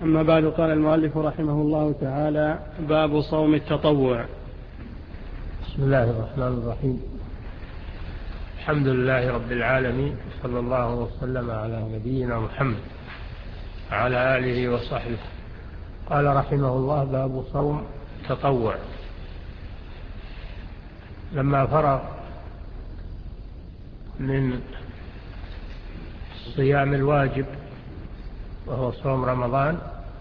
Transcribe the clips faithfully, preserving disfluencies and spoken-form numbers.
أما بعد، قال المؤلف رحمه الله تعالى: باب صوم التطوع. بسم الله الرحمن الرحيم. الحمد لله رب العالمين، صلى الله وسلم على نبينا محمد وعلى آله وصحبه. قال رحمه الله: باب صوم التطوع. لما فرغ من الصيام الواجب وهو صوم رمضان،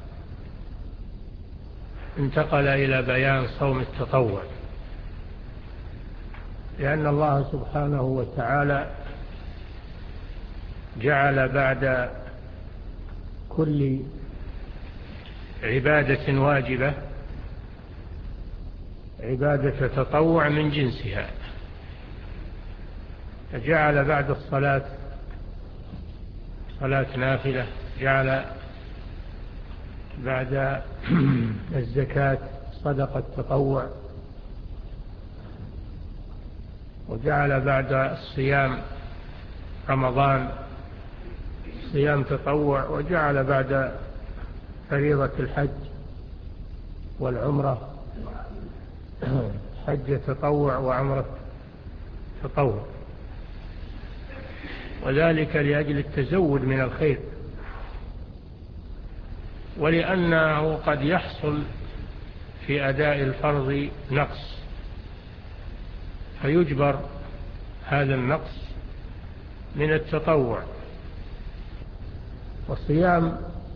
انتقل إلى بيان صوم التطوع، لأن الله سبحانه وتعالى جعل بعد كل عبادة واجبة عبادة تطوع من جنسها، فجعل بعد الصلاة صلاة نافلة، جعل بعد الزكاة صدقة تطوع، وجعل بعد الصيام رمضان صيام تطوع، وجعل بعد فريضة الحج والعمرة حج تطوع وعمرة تطوع، وذلك لأجل التزود من الخير، ولأنه قد يحصل في أداء الفرض نقص، فيجبر هذا النقص من التطوع. والصيام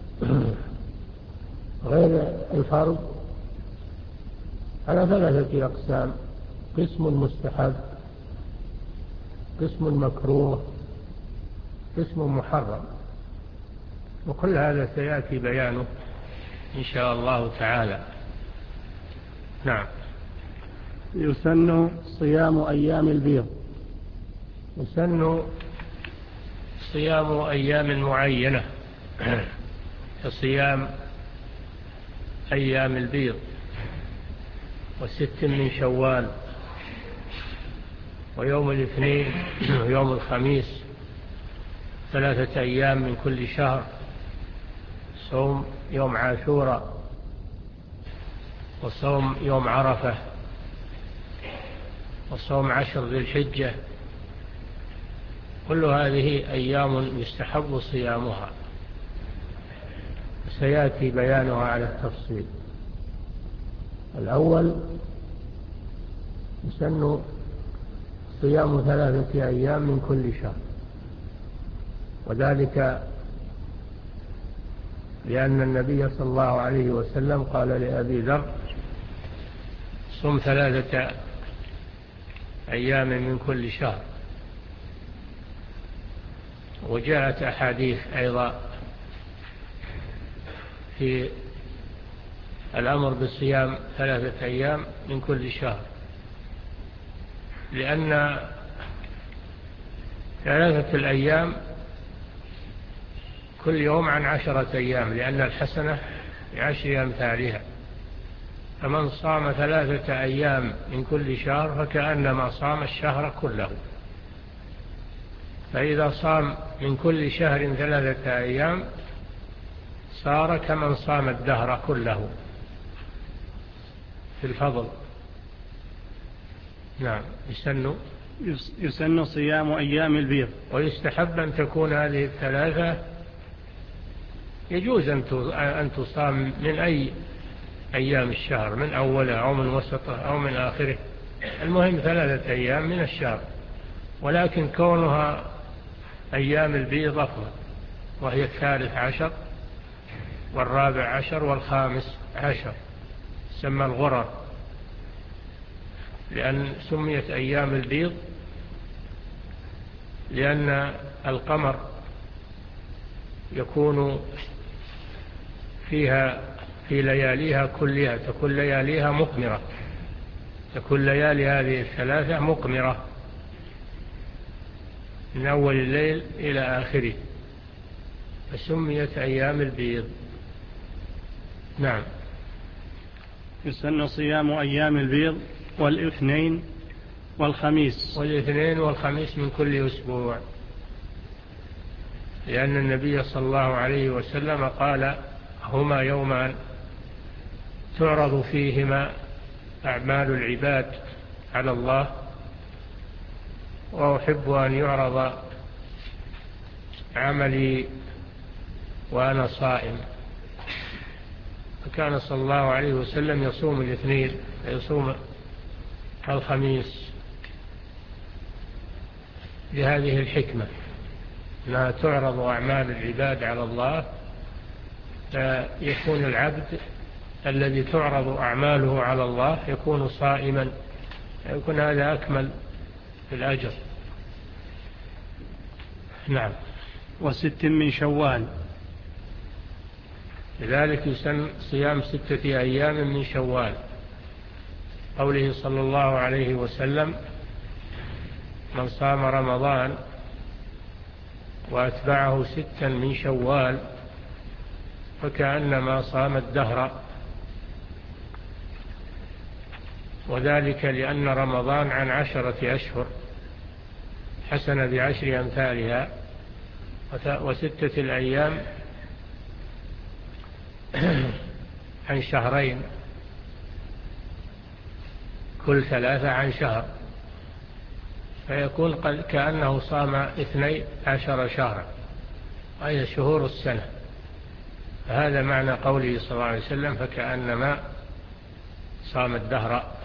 غير الفرض على ثلاثة أقسام: قسم مستحب، قسم مكروه، قسم محرم، وكل هذا سيأتي بيانه إن شاء الله تعالى. نعم. يسن صيام أيام البيض. يسن صيام أيام معينة كصيام أيام البيض وست من شوال ويوم الاثنين ويوم الخميس، ثلاثة أيام من كل شهر، صوم يوم عاشوراء وصوم يوم عرفة وصوم عشر ذي الحجة، كل هذه أيام يستحب صيامها، سيأتي بيانها على التفصيل. الأول يسن صيام ثلاثة أيام من كل شهر، وذلك لأن النبي صلى الله عليه وسلم قال لأبي ذر: صم ثلاثة أيام من كل شهر. وجاءت أحاديث أيضا في الأمر بالصيام ثلاثة أيام من كل شهر، لأن ثلاثة الأيام كل يوم عن عشرة أيام، لأن الحسنة بعشر أمثالها، فمن صام ثلاثة أيام من كل شهر فكأنما صام الشهر كله. فإذا صام من كل شهر ثلاثة أيام صار كمن صام الدهر كله في الفضل. نعم. يسن يسن صيام أيام البيض. ويستحب أن تكون هذه الثلاثة، يجوز أن تصام من أي أيام الشهر، من أوله أو من وسطه أو من آخره، المهم ثلاثة أيام من الشهر، ولكن كونها أيام البيض أفضل، وهي الثالث عشر والرابع عشر والخامس عشر، سمى الغرر، لأن سميت أيام البيض لأن القمر يكون فيها في لياليها كلها، تكون لياليها مقمرة، تكون ليالي هذه الثلاثة مقمرة من أول الليل إلى آخره، فسميت أيام البيض. نعم. يسن صيام أيام البيض والاثنين والخميس. والاثنين والخميس من كل أسبوع، لأن النبي صلى الله عليه وسلم قال: هما يومان تعرض فيهما أعمال العباد على الله، وأحب أن يعرض عملي وأنا صائم. فكان صلى الله عليه وسلم يصوم الاثنين ويصوم الخميس لهذه الحكمة، أنها تعرض أعمال العباد على الله، فيكون العبد الذي تعرض أعماله على الله يكون صائما، يكون هذا أكمل في الأجر. نعم. وست من شوال، لذلك يسن صيام ستة أيام من شوال، قوله صلى الله عليه وسلم: من صام رمضان وأتبعه ستا من شوال فكأنما صام الدهر. وذلك لأن رمضان عن عشرة أشهر، حسن بعشر أمثالها، وستة الأيام عن شهرين، كل ثلاثة عن شهر، فيكون قد كأنه صام اثني عشر شهرا، أي شهور السنة. هذا معنى قوله صلى الله عليه وسلم: فكأنما صام الدهر.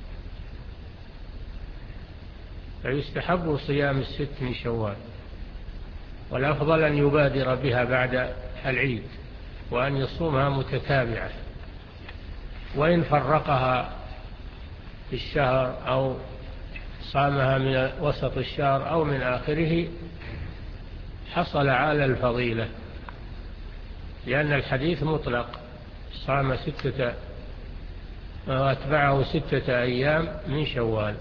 فيستحب صيام الست من شوال، والأفضل أن يبادر بها بعد العيد، وأن يصومها متتابعة، وإن فرقها في الشهر أو صامها من وسط الشهر أو من آخره حصل على الفضيلة، لأن الحديث مطلق: صام ستة وأتبعه ستة أيام من شوال.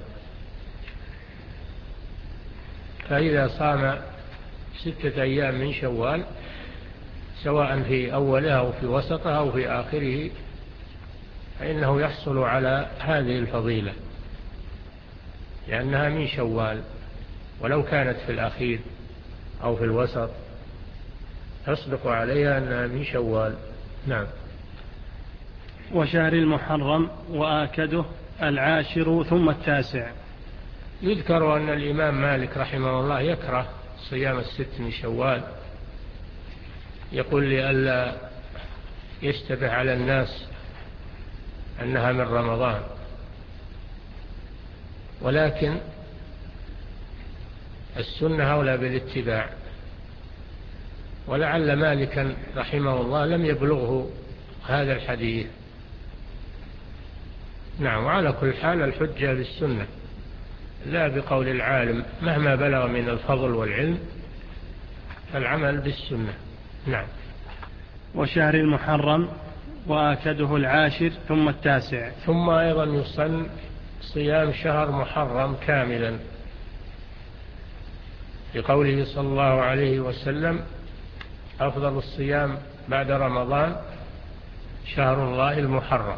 فإذا صام ستة أيام من شوال سواء في أولها أو في وسطها أو في آخره فإنه يحصل على هذه الفضيلة، لأنها من شوال، ولو كانت في الأخير أو في الوسط تصدق عليها أنها من شوال. نعم. وشهر المحرم وآكده العاشر ثم التاسع. يذكر أن الإمام مالك رحمه الله يكره صيام الست من شوال، يقول لئلا يشتبه على الناس أنها من رمضان، ولكن السنة أولى بالاتباع، ولعل مالكا رحمه الله لم يبلغه هذا الحديث. نعم. وعلى كل حال الحجة بالسنة لا بقول العالم، مهما بلغ من الفضل والعلم فالعمل بالسنة. نعم. وشهر المحرم وآكده العاشر ثم التاسع. ثم أيضا يسن صيام شهر محرم كاملا، لقوله صلى الله عليه وسلم: أفضل الصيام بعد رمضان شهر الله المحرم.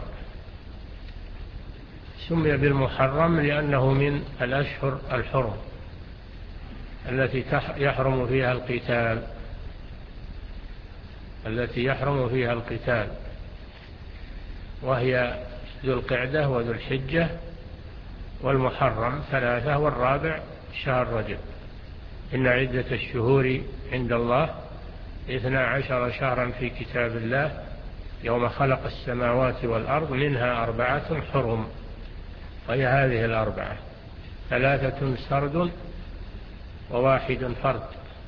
سمي بالمحرم لأنه من الأشهر الحرم التي يحرم فيها القتال التي يحرم فيها القتال وهي ذو القعدة وذو الحجة والمحرم ثلاثة، والرابع شهر رجب. إن عدة الشهور عند الله اثنا عشر شهرا في كتاب الله يوم خلق السماوات والأرض منها أربعة حرم، وهي هذه الأربعة: ثلاثة سرد وواحد فرد.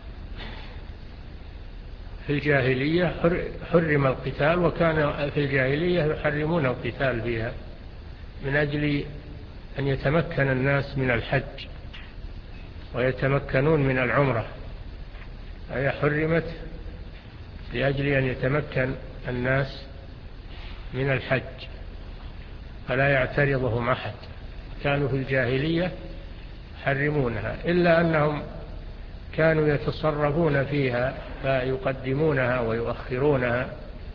في الجاهلية حرم القتال، وكان في الجاهلية يحرمون القتال فيها من أجل أن يتمكن الناس من الحج ويتمكنون من العمرة، هي حرمت لأجل أن يتمكن الناس من الحج فلا يعترضهم أحد. كانوا في الجاهلية يحرمونها، إلا أنهم كانوا يتصرفون فيها فيقدمونها ويؤخرونها،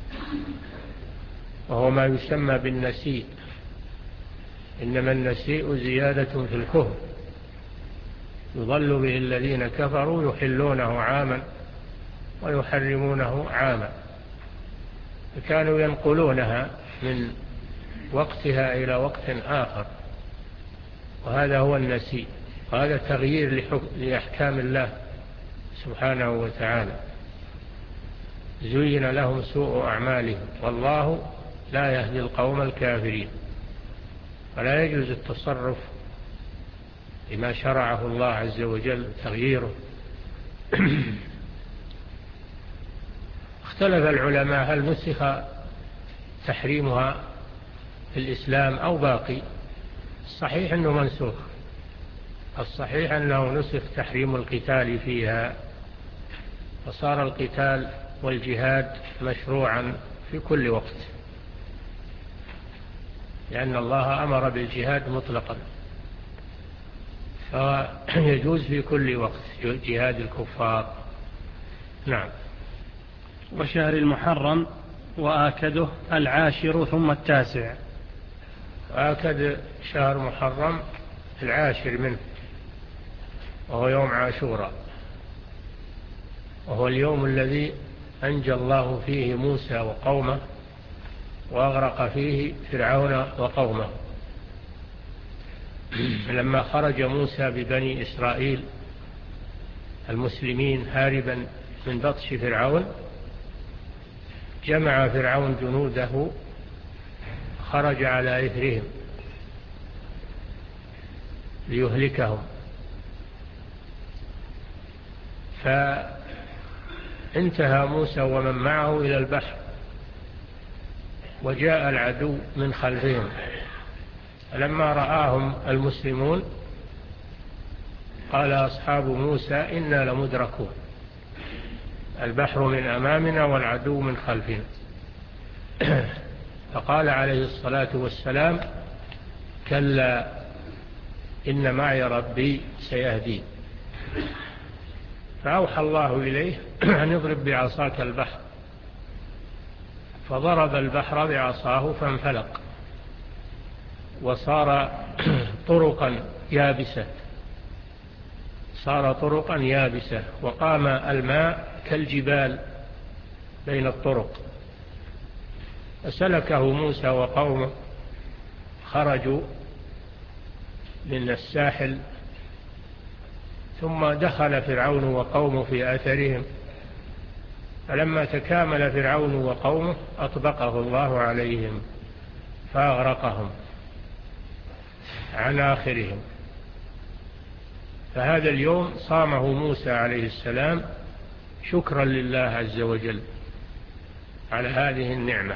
وهو ما يسمى بالنسيء. إنما النسيء زيادة في الكفر يضل به الذين كفروا يحلونه عاما ويحرمونه عاما. فكانوا ينقلونها من وقتها إلى وقت آخر، وهذا هو النسيء، وهذا تغيير لأحكام الله سبحانه وتعالى. زين لهم سوء أعمالهم والله لا يهدي القوم الكافرين. فلا يجوز التصرف بما شرعه الله عز وجل تغييره. اختلف العلماء هل نسخ تحريمها في الإسلام أو باقي. الصحيح أنه منسوخ، الصحيح أنه نسخ تحريم القتال فيها، فصار القتال والجهاد مشروعا في كل وقت، لأن الله أمر بالجهاد مطلقا، فيجوز في كل وقت جهاد الكفار. نعم. وشهر المحرم وآكده العاشر ثم التاسع. آكد شهر محرم العاشر منه، وهو يوم عاشوراء، وهو اليوم الذي أنجى الله فيه موسى وقومه وأغرق فيه فرعون وقومه. لما خرج موسى ببني إسرائيل المسلمين هاربا من بطش فرعون، جمع فرعون جنوده، خرج على إثرهم ليهلكهم، فانتهى موسى ومن معه إلى البحر، وجاء العدو من خلفهم، فلما رآهم المسلمون قال أصحاب موسى إنا لمدركون، البحر من أمامنا والعدو من خلفنا. فقال عليه الصلاة والسلام كلا إن معي ربي سيهدين. فأوحى الله إليه أن يضرب بعصاك البحر، فضرب البحر بعصاه فانفلق وصار طرقا يابسة، صار طرقا يابسة وقام الماء كالجبال بين الطرق. فسلكه موسى وقومه، خرجوا من الساحل، ثم دخل فرعون وقومه في أثرهم، فلما تكامل فرعون وقومه أطبقه الله عليهم فأغرقهم عن آخرهم. فهذا اليوم صامه موسى عليه السلام شكرا لله عز وجل على هذه النعمة.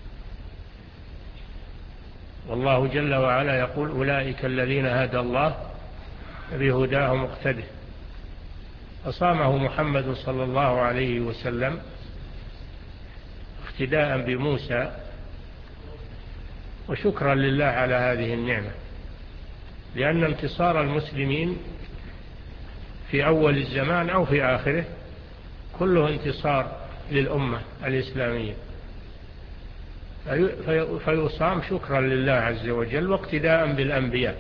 والله جل وعلا يقول أولئك الذين هدى الله بهداه مقتده. فصامه محمد صلى الله عليه وسلم اقتداء بموسى وشكرا لله على هذه النعمة، لأن انتصار المسلمين في أول الزمان أو في آخره كله انتصار للأمة الإسلامية، فيصام شكرا لله عز وجل واقتداء بالأنبياء.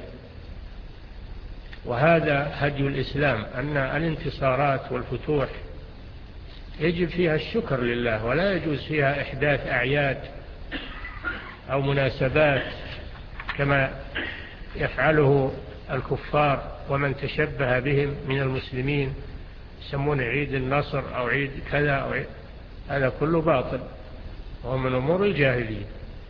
وهذا هدي الإسلام، أن الانتصارات والفتوح يجب فيها الشكر لله، ولا يجوز فيها إحداث أعياد أو مناسبات كما يفعله الكفار ومن تشبه بهم من المسلمين، يسمون عيد النصر أو عيد كذا أو عيد. هذا كله باطل وهو من أمور الجاهلية.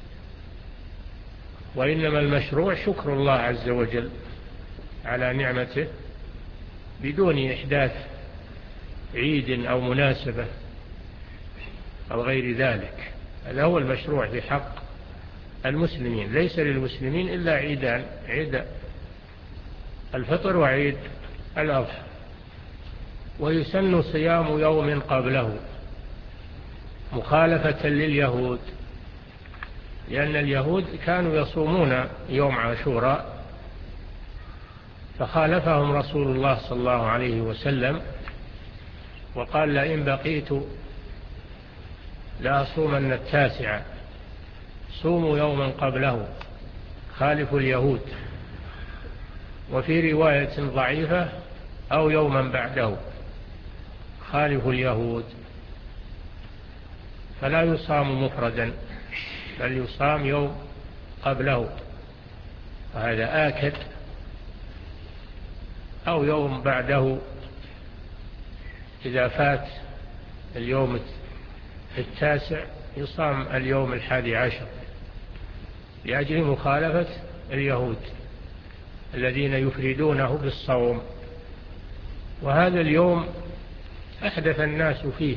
وإنما المشروع شكر الله عز وجل على نعمته بدون إحداث عيد أو مناسبة أو غير ذلك. هذا هو المشروع في حق المسلمين. ليس للمسلمين إلا عيدان، عيد الفطر وعيد الأضحى، ويسن صيام يوم قبله مخالفة لليهود، لأن اليهود كانوا يصومون يوم عاشوراء، فخالفهم رسول الله صلى الله عليه وسلم وقال لئن بقيت لأصومن التاسع، صوموا يوما قبله خالفوا اليهود. وفي رواية ضعيفة أو يوما بعده خالفوا اليهود. فلا يصام مفردا بل يصام يوم قبله، وهذا آكد، أو يوم بعده إذا فات اليوم التاسع يصام اليوم الحادي عشر لأجل مخالفة اليهود الذين يفردونه بالصوم. وهذا اليوم أحدث الناس فيه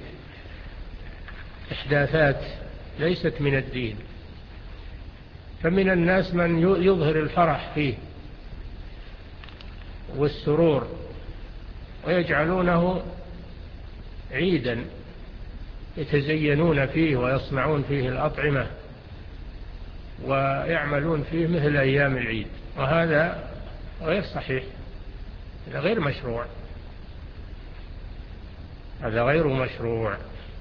إحداثات ليست من الدين، فمن الناس من يظهر الفرح فيه والسرور ويجعلونه عيدا يتزينون فيه ويصنعون فيه الأطعمة ويعملون فيه مثل أيام العيد، وهذا غير صحيح، هذا غير مشروع، هذا غير مشروع.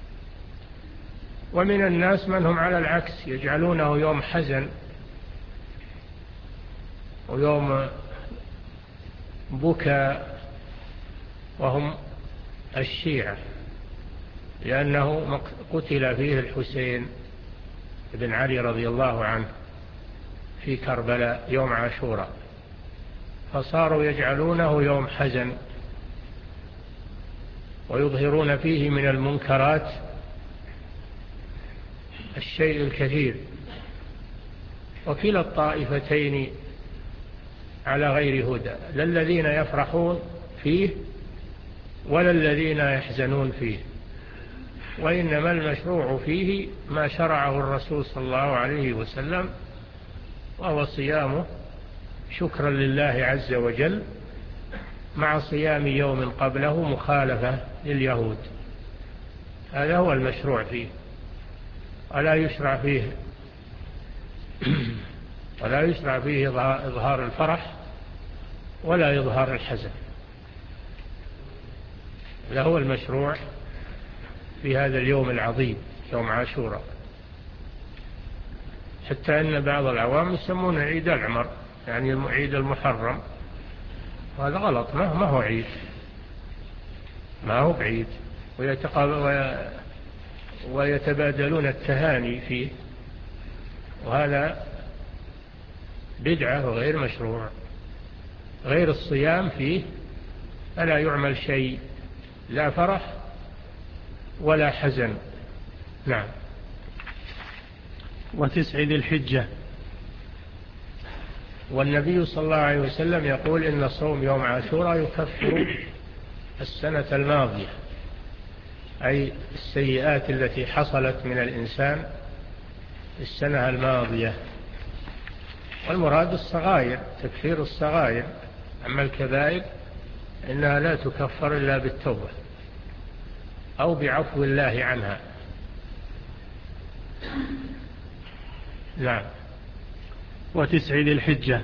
ومن الناس من هم على العكس يجعلونه يوم حزن ويوم بكاء، وهم الشيعة، لأنه قتل فيه الحسين بن علي رضي الله عنه في كربلاء يوم عاشوراء، فصاروا يجعلونه يوم حزن ويظهرون فيه من المنكرات الشيء الكثير. وكلا الطائفتين على غير هدى، لا الذين يفرحون فيه ولا الذين يحزنون فيه، وإنما المشروع فيه ما شرعه الرسول صلى الله عليه وسلم، وهو صيامه شكرا لله عز وجل مع صيام يوم قبله مخالفة لليهود. هذا هو المشروع فيه، ولا يشرع فيه ولا يشرع فيه إظهار الفرح ولا إظهار الحزن. هذا هو المشروع في هذا اليوم العظيم يوم عاشوراء، حتى أن بعض العوام يسمونه عيد العمر، يعني عيد المحرم، وهذا غلط، ما هو عيد، ما هو بعيد، ويتبادلون التهاني فيه، وهذا بدعة وغير مشروع. غير الصيام فيه فلا يعمل شيء، لا فرح ولا حزن. نعم. وتسع ذي الحجة. والنبي صلى الله عليه وسلم يقول إن صوم يوم عاشوراء يكفر السنة الماضية، أي السيئات التي حصلت من الإنسان السنة الماضية، والمراد الصغائر، تكفير الصغائر، أما الكبائر إنها لا تكفر إلا بالتوبة أو بعفو الله عنها. نعم. وتسع ذي الحجة.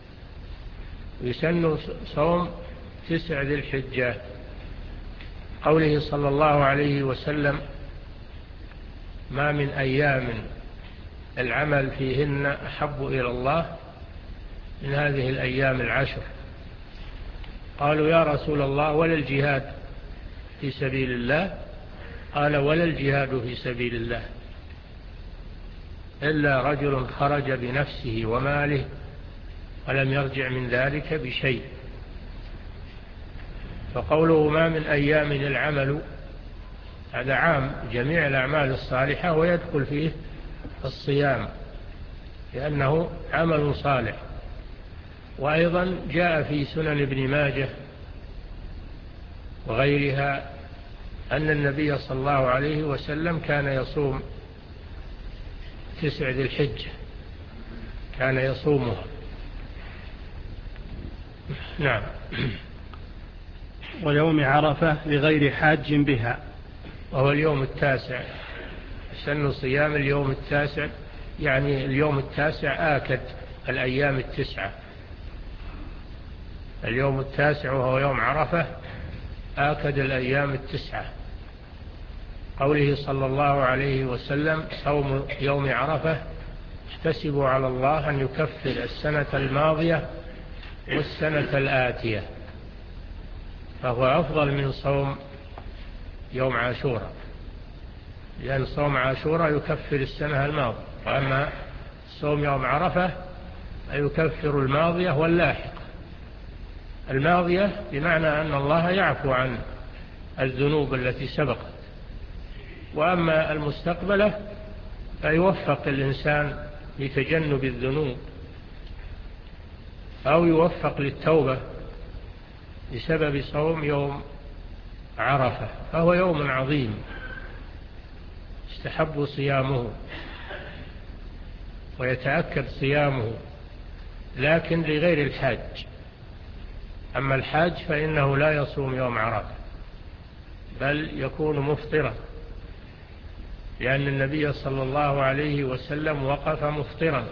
يسن صوم تسع ذي الحجة، قوله صلى الله عليه وسلم: ما من أيام العمل فيهن أحب إلى الله من هذه الأيام العشر. قالوا: يا رسول الله ولا الجهاد في سبيل الله؟ قال: ولا الجهاد في سبيل الله إلا رجل خرج بنفسه وماله ولم يرجع من ذلك بشيء. فقوله ما من أيام العمل هذا عام جميع الأعمال الصالحة، ويدخل فيه الصيام لأنه عمل صالح. وأيضا جاء في سنن ابن ماجه وغيرها أن النبي صلى الله عليه وسلم كان يصوم تسع ذي الحجة، كان يصومها. نعم. ويوم عرفة لغير حاج بها، وهو اليوم التاسع، سن صيام اليوم التاسع، يعني اليوم التاسع آكد الأيام التسعة. اليوم التاسع وهو يوم عرفة آكد الأيام التسعة. قوله صلى الله عليه وسلم: صوم يوم عرفة احتسبوا على الله أن يكفر السنة الماضية والسنة الآتية، فهو أفضل من صوم يوم عاشوراء. لأن صوم عاشوراء يكفر السنة الماضية، وأما صوم يوم عرفة يكفر الماضية واللاحق. الماضية بمعنى أن الله يعفو عن الذنوب التي سبقت، وأما المستقبلة فيوفق الإنسان لتجنب الذنوب أو يوفق للتوبة بسبب صوم يوم عرفة، فهو يوم عظيم يستحب صيامه ويتأكد صيامه، لكن لغير الحاج. أما الحاج فإنه لا يصوم يوم عرفة بل يكون مفطرا، لأن النبي صلى الله عليه وسلم وقف مفطرا.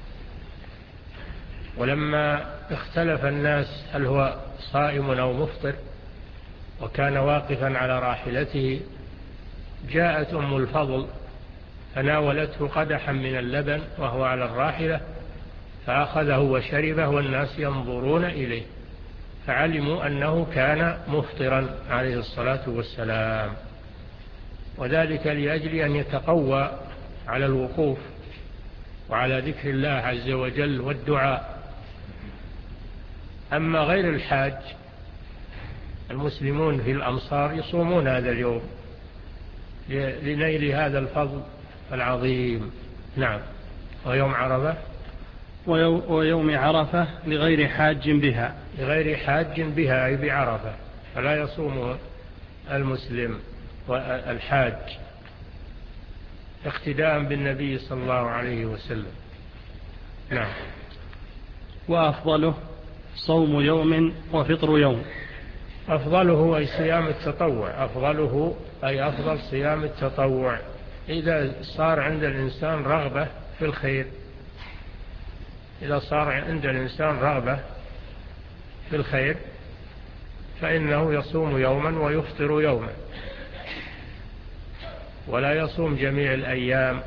ولما اختلف الناس هل هو صائم أو مفطر وكان واقفا على راحلته، جاءت أم الفضل فناولته قدحا من اللبن وهو على الراحلة، فأخذه وشربه والناس ينظرون إليه، فعلموا أنه كان مفطرا عليه الصلاة والسلام، وذلك لأجل أن يتقوى على الوقوف وعلى ذكر الله عز وجل والدعاء. أما غير الحاج المسلمون في الأمصار يصومون هذا اليوم لنيل هذا الفضل العظيم. نعم. ويوم عرفة ويوم عرفة لغير حاج بها لغير حاج بها أي بعرفة، فلا يصوم المسلم والحاج اقتداء بالنبي صلى الله عليه وسلم. نعم. وأفضله صوم يوم وفطر يوم. أفضله أي صيام التطوع، أفضله أي أفضل صيام التطوع إذا صار عند الإنسان رغبة في الخير، إذا صار عند الإنسان رغبة في الخير فإنه يصوم يوما ويفطر يوما، ولا يصوم جميع الأيام،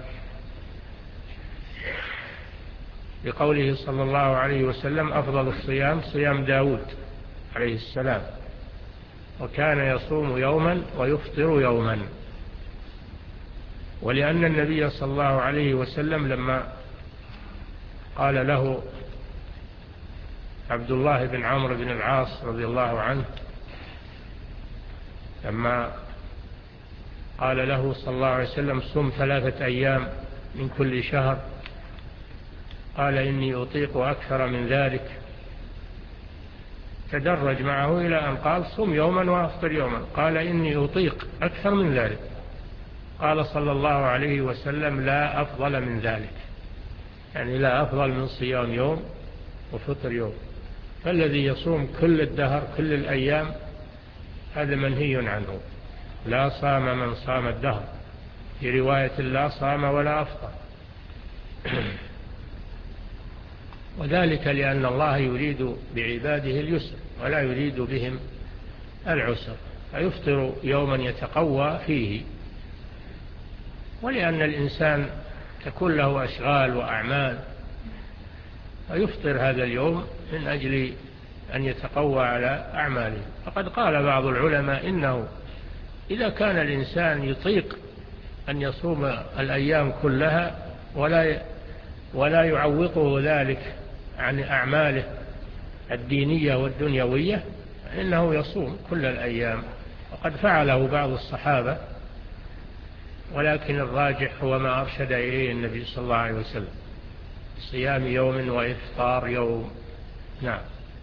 لقوله صلى الله عليه وسلم أفضل الصيام صيام داود عليه السلام، وكان يصوم يوما ويفطر يوما. ولأن النبي صلى الله عليه وسلم لما قال له عبد الله بن عمرو بن العاص رضي الله عنه، لما قال له صلى الله عليه وسلم صم ثلاثة أيام من كل شهر، قال إني أطيق أكثر من ذلك، تدرج معه إلى أن قال صم يوما وأفطر يوما، قال إني أطيق أكثر من ذلك، قال صلى الله عليه وسلم لا أفضل من ذلك، يعني لا أفضل من صيام يوم وفطر يوم. فالذي يصوم كل الدهر كل الأيام هذا منهي عنه، لا صام من صام الدهر، في رواية لا صام ولا أفطر. وذلك لأن الله يريد بعباده اليسر ولا يريد بهم العسر، فيفطر يوما يتقوى فيه، ولأن الإنسان تكون له أشغال وأعمال، فيفطر هذا اليوم من أجل أن يتقوى على أعماله. فقد قال بعض العلماء إنه إذا كان الإنسان يطيق أن يصوم الأيام كلها ولا ولا يعوقه ذلك عن أعماله الدينية والدنيوية، فإنه يصوم كل الأيام، وقد فعله بعض الصحابة، ولكن الراجح هو ما أرشد إليه النبي صلى الله عليه وسلم، صيام يوم وإفطار يوم. نعم.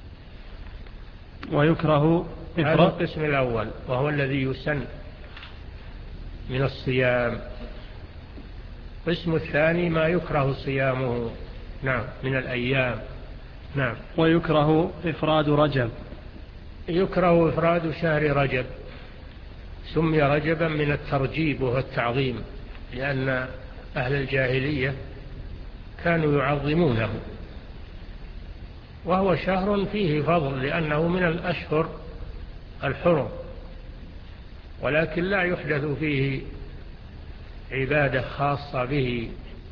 ويكره هذا القسم الأول وهو الذي يسن من الصيام. القسم الثاني ما يكره صيامه نعم من الأيام. نعم. ويكره إفراد رجب. يكره إفراد شهر رجب، سمي رجبا من الترجيب وهو التعظيم، لأن أهل الجاهلية كانوا يعظمونه، وهو شهر فيه فضل لأنه من الأشهر الحرم، ولكن لا يحدث فيه عبادة خاصة به،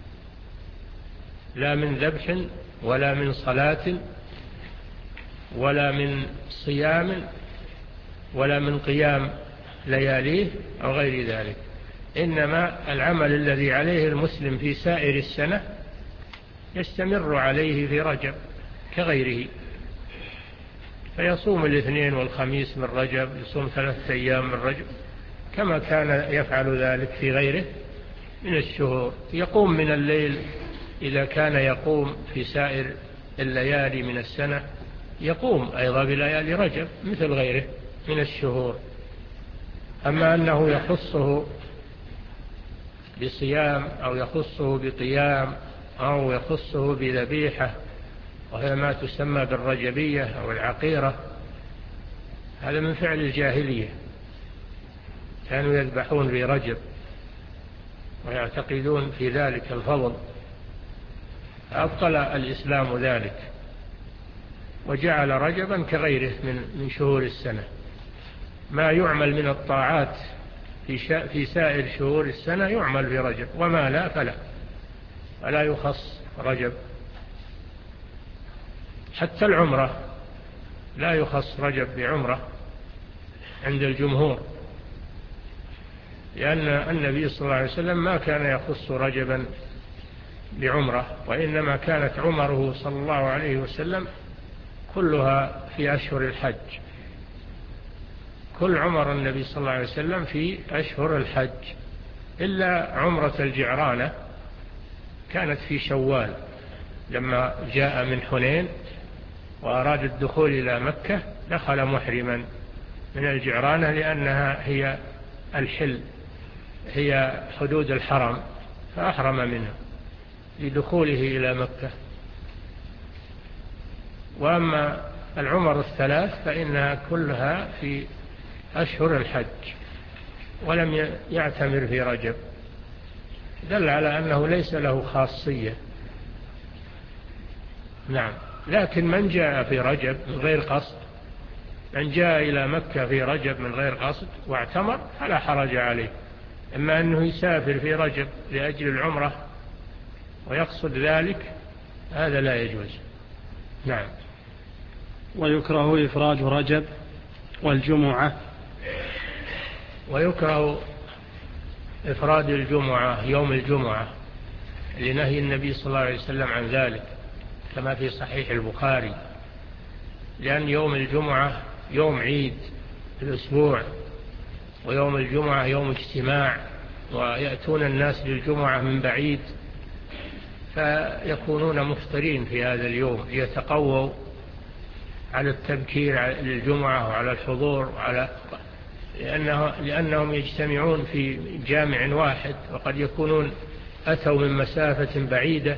لا من ذبح ولا من صلاة ولا من صيام ولا من قيام لياليه أو غير ذلك، إنما العمل الذي عليه المسلم في سائر السنة يستمر عليه في رجب كغيره، فيصوم الاثنين والخميس من رجب، يصوم ثلاثة أيام من رجب كما كان يفعل ذلك في غيره من الشهور. يقوم من الليل إذا كان يقوم في سائر الليالي من السنة، يقوم أيضا بليالي رجب مثل غيره من الشهور. أما أنه يخصه بصيام أو يخصه بقيام أو يخصه بذبيحة، وهي ما تسمى بالرجبية أو العقيرة، هذا من فعل الجاهلية، كانوا يذبحون في رجب ويعتقدون في ذلك الفضل، فأبطل الإسلام ذلك وجعل رجبا كغيره من شهور السنة. ما يعمل من الطاعات في سائر شهور السنة يعمل في رجب، وما لا فلا، ولا يخص رجب. حتى العمرة لا يخص رجب بعمرة عند الجمهور، لأن النبي صلى الله عليه وسلم ما كان يخص رجبا بعمرة، وإنما كانت عمره صلى الله عليه وسلم كلها في أشهر الحج. كل عمر النبي صلى الله عليه وسلم في أشهر الحج، إلا عمرة الجعرانة كانت في شوال، لما جاء من حنين وأراد الدخول إلى مكة دخل محرما من الجعرانة، لأنها هي الحل، هي حدود الحرم، فأحرم منها لدخوله إلى مكة. وأما العمر الثلاث فإنها كلها في أشهر الحج، ولم يعتمر في رجب، دل على أنه ليس له خاصية. نعم. لكن من جاء في رجب من غير قصد، من جاء إلى مكة في رجب من غير قصد واعتمر فلا حرج عليه. إما أنه يسافر في رجب لأجل العمرة ويقصد ذلك، هذا لا يجوز. نعم. ويكره إفراد رجب والجمعة. ويكره إفراد الجمعة يوم الجمعة لنهي النبي صلى الله عليه وسلم عن ذلك، كما في صحيح البخاري، لأن يوم الجمعة يوم عيد في الأسبوع، ويوم الجمعة يوم اجتماع، ويأتون الناس للجمعة من بعيد، فيكونون مفطرين في هذا اليوم ليتقووا على التبكير للجمعة وعلى الحضور، وعلى لأنه لأنهم يجتمعون في جامع واحد، وقد يكونون أتوا من مسافة بعيدة،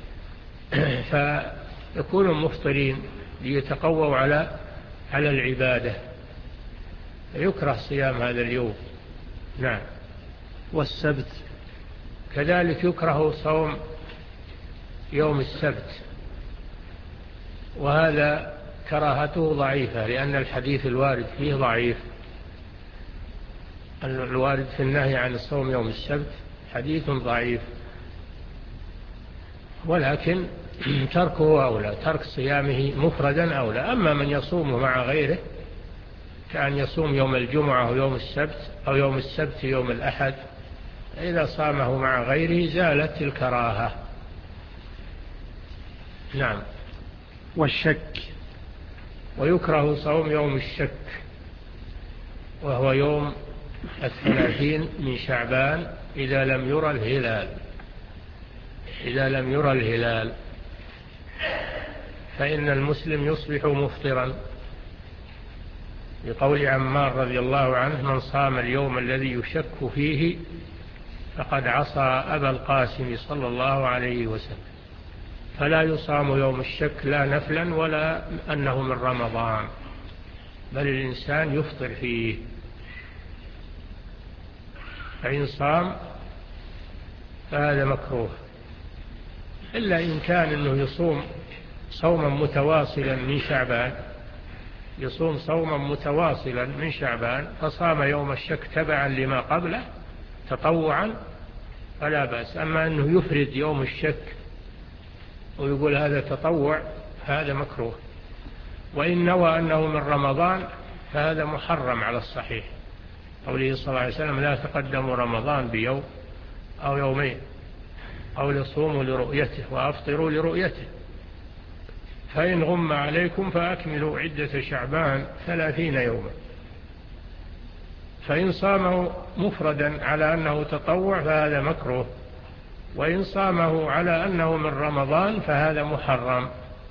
فيكونوا مفطرين ليتقووا على على العبادة. يكره صيام هذا اليوم. نعم. والسبت كذلك يكره صوم يوم السبت، وهذا كراهته ضعيفة، لأن الحديث الوارد فيه ضعيف. الوارد في النهي عن الصوم يوم السبت حديث ضعيف، ولكن تركه أولى، ترك صيامه مفردا أولى. أما من يصوم مع غيره كأن يصوم يوم الجمعة ويوم السبت، أو يوم السبت يوم الأحد، إذا صامه مع غيره زالت الكراهة. نعم. والشك. ويكره صوم يوم الشك، وهو يوم الثلاثين من شعبان إذا لم يرى الهلال. إذا لم يرى الهلال فإن المسلم يصبح مفطرا، بقول عمار رضي الله عنه: من صام اليوم الذي يشك فيه فقد عصى أبا القاسم صلى الله عليه وسلم. فلا يصام يوم الشك لا نفلا ولا أنه من رمضان، بل الإنسان يفطر فيه. فإن صام فهذا مكروه، إلا إن كان أنه يصوم صوما متواصلا من شعبان، يصوم صوما متواصلا من شعبان فصام يوم الشك تبعا لما قبله تطوعا فلا بأس. أما أنه يفرد يوم الشك ويقول هذا تطوع هذا مكروه. وإن نوى أنه من رمضان فهذا محرم على الصحيح، قوله صلى الله عليه وسلم لا تقدموا رمضان بيوم أو يومين أو لصوموا لرؤيته وأفطروا لرؤيته، فإن غم عليكم فأكملوا عدة شعبان ثلاثين يوما. فإن صامه مفردا على أنه تطوع فهذا مكروه، وإن صامه على أنه من رمضان فهذا محرم.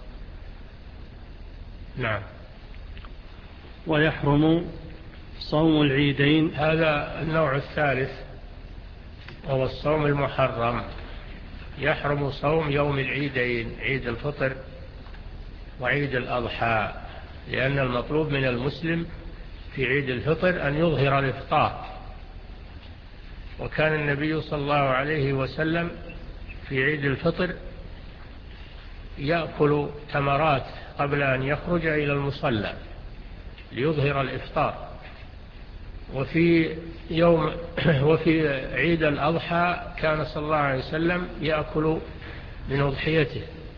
نعم. ويحرم صوم العيدين. هذا النوع الثالث وهو الصوم المحرم. يحرم صوم يوم العيدين، عيد الفطر وعيد الأضحى، لأن المطلوب من المسلم في عيد الفطر أن يظهر الإفطار، وكان النبي صلى الله عليه وسلم في عيد الفطر يأكل تمرات قبل أن يخرج إلى المصلى ليظهر الإفطار. وفي يوم وفي عيد الأضحى كان صلى الله عليه وسلم يأكل من أضحيته،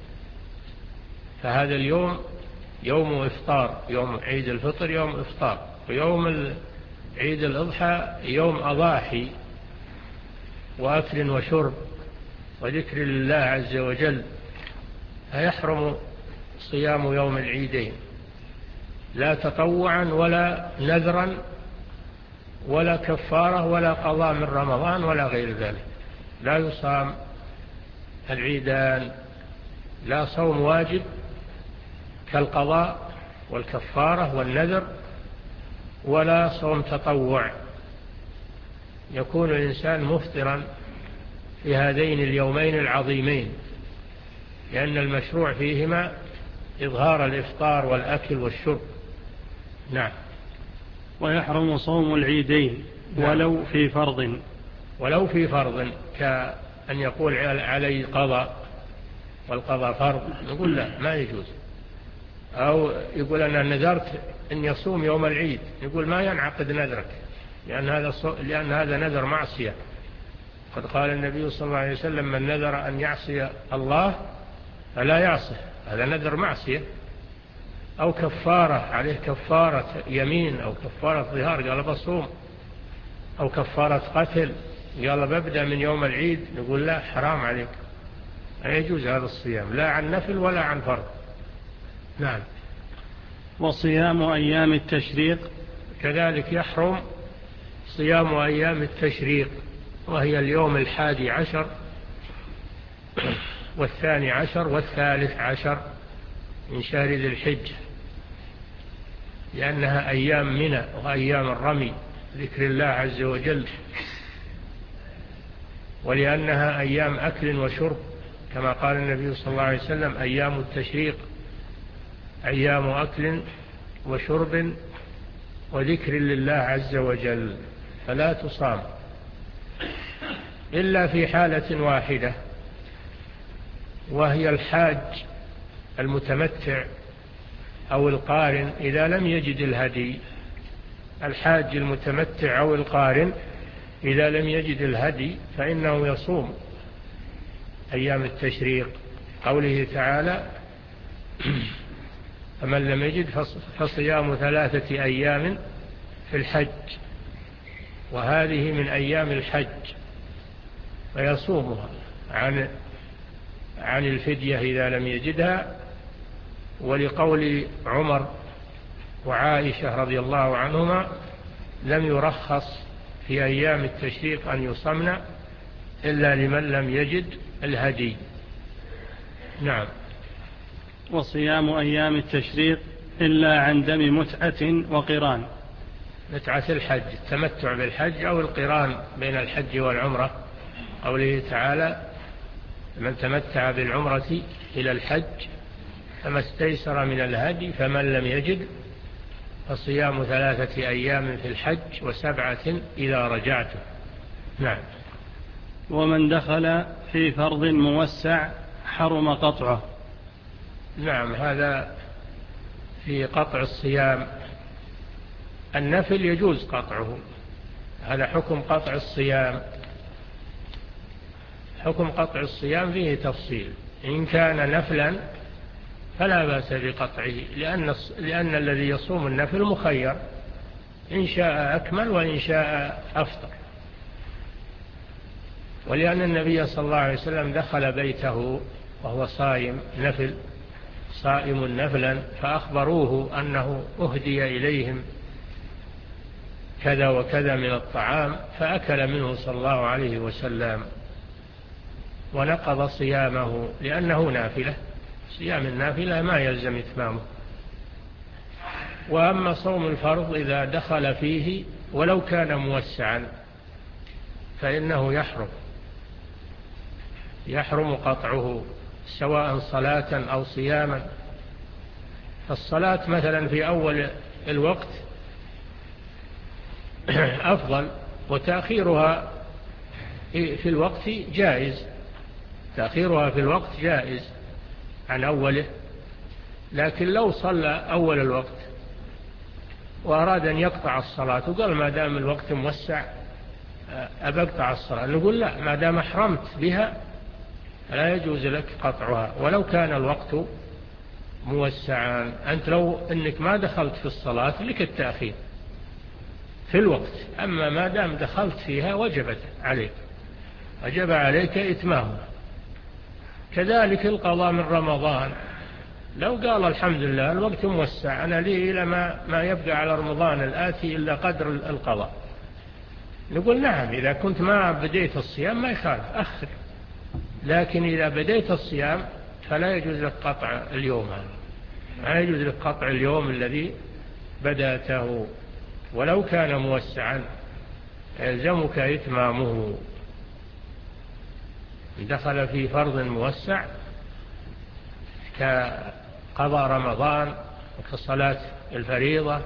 فهذا اليوم يوم إفطار، يوم عيد الفطر يوم إفطار، ويوم عيد الأضحى يوم أضاحي وأكل وشرب وذكر لله عز وجل. فيحرم صيام يوم العيدين لا تطوعا ولا نذرا ولا كفارة ولا قضاء من رمضان ولا غير ذلك. لا يصام العيدان، لا صوم واجب كالقضاء والكفارة والنذر، ولا صوم تطوع. يكون الإنسان مفطرا في هذين اليومين العظيمين، لأن المشروع فيهما إظهار الإفطار والأكل والشرب. نعم. ويحرم صوم العيدين ولو في فرض. ولو في فرض، كأن يقول علي قضاء والقضاء فرض، نقول لا، ما يجوز. أو يقول أنا نذرت أن يصوم يوم العيد، يقول ما ينعقد نذرك، لأن هذا لأن هذا نذر معصية. قد قال النبي صلى الله عليه وسلم من نذر أن يعصي الله فلا يعصه، هذا نذر معصية. أو كفارة، عليه كفارة يمين أو كفارة ظهار قال بصوم، أو كفارة قتل قال ببدأ من يوم العيد، نقول لا، حرام عليك، لا يجوز هذا الصيام لا عن نفل ولا عن فرض. نعم. وصيام أيام التشريق. كذلك يحرم صيام أيام التشريق، وهي اليوم الحادي عشر والثاني عشر والثالث عشر من شهر ذي الحجة، لأنها أيام منى وأيام الرمي ذكر الله عز وجل، ولأنها أيام أكل وشرب، كما قال النبي صلى الله عليه وسلم أيام التشريق أيام أكل وشرب وذكر لله عز وجل، فلا تصام إلا في حالة واحدة، وهي الحاج المتمتع أو القارن إذا لم يجد الهدي. الحاج المتمتع أو القارن إذا لم يجد الهدي فإنه يصوم أيام التشريق، قوله تعالى فمن لم يجد فصيام ثلاثة أيام في الحج، وهذه من أيام الحج فيصومها عن عن الفدية إذا لم يجدها. ولقول عمر وعائشة رضي الله عنهما لم يرخص في أيام التشريق أن يصمن إلا لمن لم يجد الهدي. نعم. وصيام أيام التشريق إلا عن دم متعة وقران. متعة الحج، التمتع بالحج أو القران بين الحج والعمرة، قوله تعالى من تمتع بالعمرة إلى الحج فما استيسر من الهدي فمن لم يجد فصيام ثلاثة أيام في الحج وسبعة إذا رجعتم. نعم. ومن دخل في فرض موسع حرم قطعه. نعم، هذا في قطع الصيام. النفل يجوز قطعه، هذا حكم قطع الصيام. حكم قطع الصيام فيه تفصيل، إن كان نفلا فلا بأس بقطعه، لأن, لأن الذي يصوم النفل مخير، إن شاء أكمل وإن شاء أفطر. ولأن النبي صلى الله عليه وسلم دخل بيته وهو صائم نفل صائم نفلا، فأخبروه أنه أهدي إليهم كذا وكذا من الطعام، فأكل منه صلى الله عليه وسلم ونقض صيامه لأنه نافلة. صيام النافلة ما يلزم إتمامه. وأما صوم الفرض إذا دخل فيه ولو كان موسعا فإنه يحرم يحرم قطعه، سواء صلاة أو صياما. فالصلاة مثلا في أول الوقت أفضل، وتأخيرها في الوقت جائز، تأخيرها في الوقت جائز عن أوله. لكن لو صلى أول الوقت وأراد أن يقطع الصلاة وقال ما دام الوقت موسع أبقطع الصلاة، نقول لا، ما دام أحرمت بها لا يجوز لك قطعها ولو كان الوقت موسعا. أنت لو أنك ما دخلت في الصلاة لك التأخير في الوقت، أما ما دام دخلت فيها وجبت عليك وجب عليك إتمامها. كذلك القضاء من رمضان، لو قال الحمد لله الوقت موسع، أنا لي إلى ما, ما يبقى على رمضان الآتي إلا قدر القضاء، نقول نعم، إذا كنت ما بديت الصيام ما يخالف أخر، لكن إذا بديت الصيام فلا يجوز لك قطع اليوم هذا، لا يجوز لك قطع اليوم الذي بدأته ولو كان موسعا، يلزمك إتمامه. دخل في فرض موسع كقضاء رمضان وكصلاة الفريضة،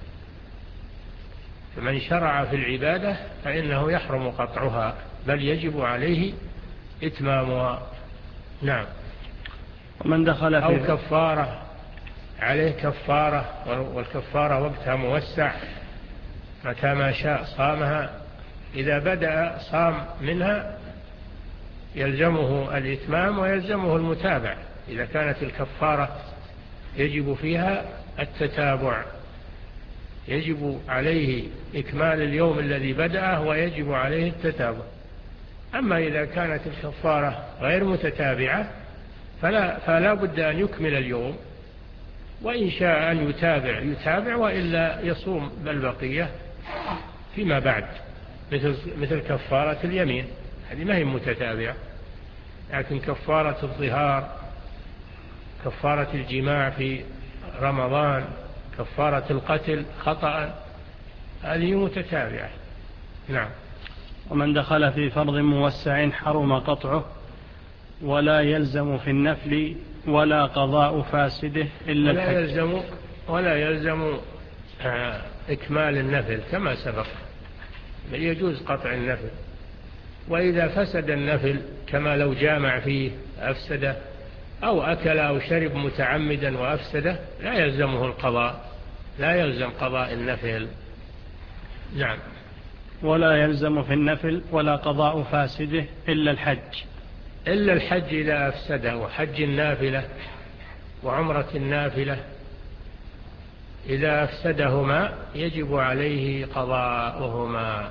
فمن شرع في العبادة فإنه يحرم قطعها بل يجب عليه إتمامها. نعم. ومن دخل في أو كفارة، عليه كفارة، والكفارة وقتها موسع، متى ما شاء صامها، إذا بدأ صام منها يلزمه الإتمام ويلزمه المتابع، إذا كانت الكفارة يجب فيها التتابع، يجب عليه إكمال اليوم الذي بدأه ويجب عليه التتابع. أما إذا كانت الكفارة غير متتابعة فلا, فلا بد أن يكمل اليوم، وإن شاء أن يتابع يتابع، وإلا يصوم بالبقية فيما بعد، مثل, مثل كفارة اليمين، هذه ما هي متتابعة. لكن كفارة الظهار، كفارة الجماع في رمضان، كفارة القتل خطأ، هذه متتابعة. نعم. ومن دخل في فرض موسع حرم قطعه، ولا يلزم في النفل ولا قضاء فاسده إلا ولا الحج. يلزم ولا يلزم إكمال النفل كما سبق، بل يجوز قطع النفل. وإذا فسد النفل كما لو جامع فيه أفسده، أو أكل أو شرب متعمدا وأفسده، لا يلزمه القضاء، لا يلزم قضاء النفل. نعم. ولا يلزم في النفل ولا قضاء فاسده إلا الحج. إلا الحج إذا أفسده، حج النافلة وعمرة النافلة إذا أفسدهما يجب عليه قضاؤهما،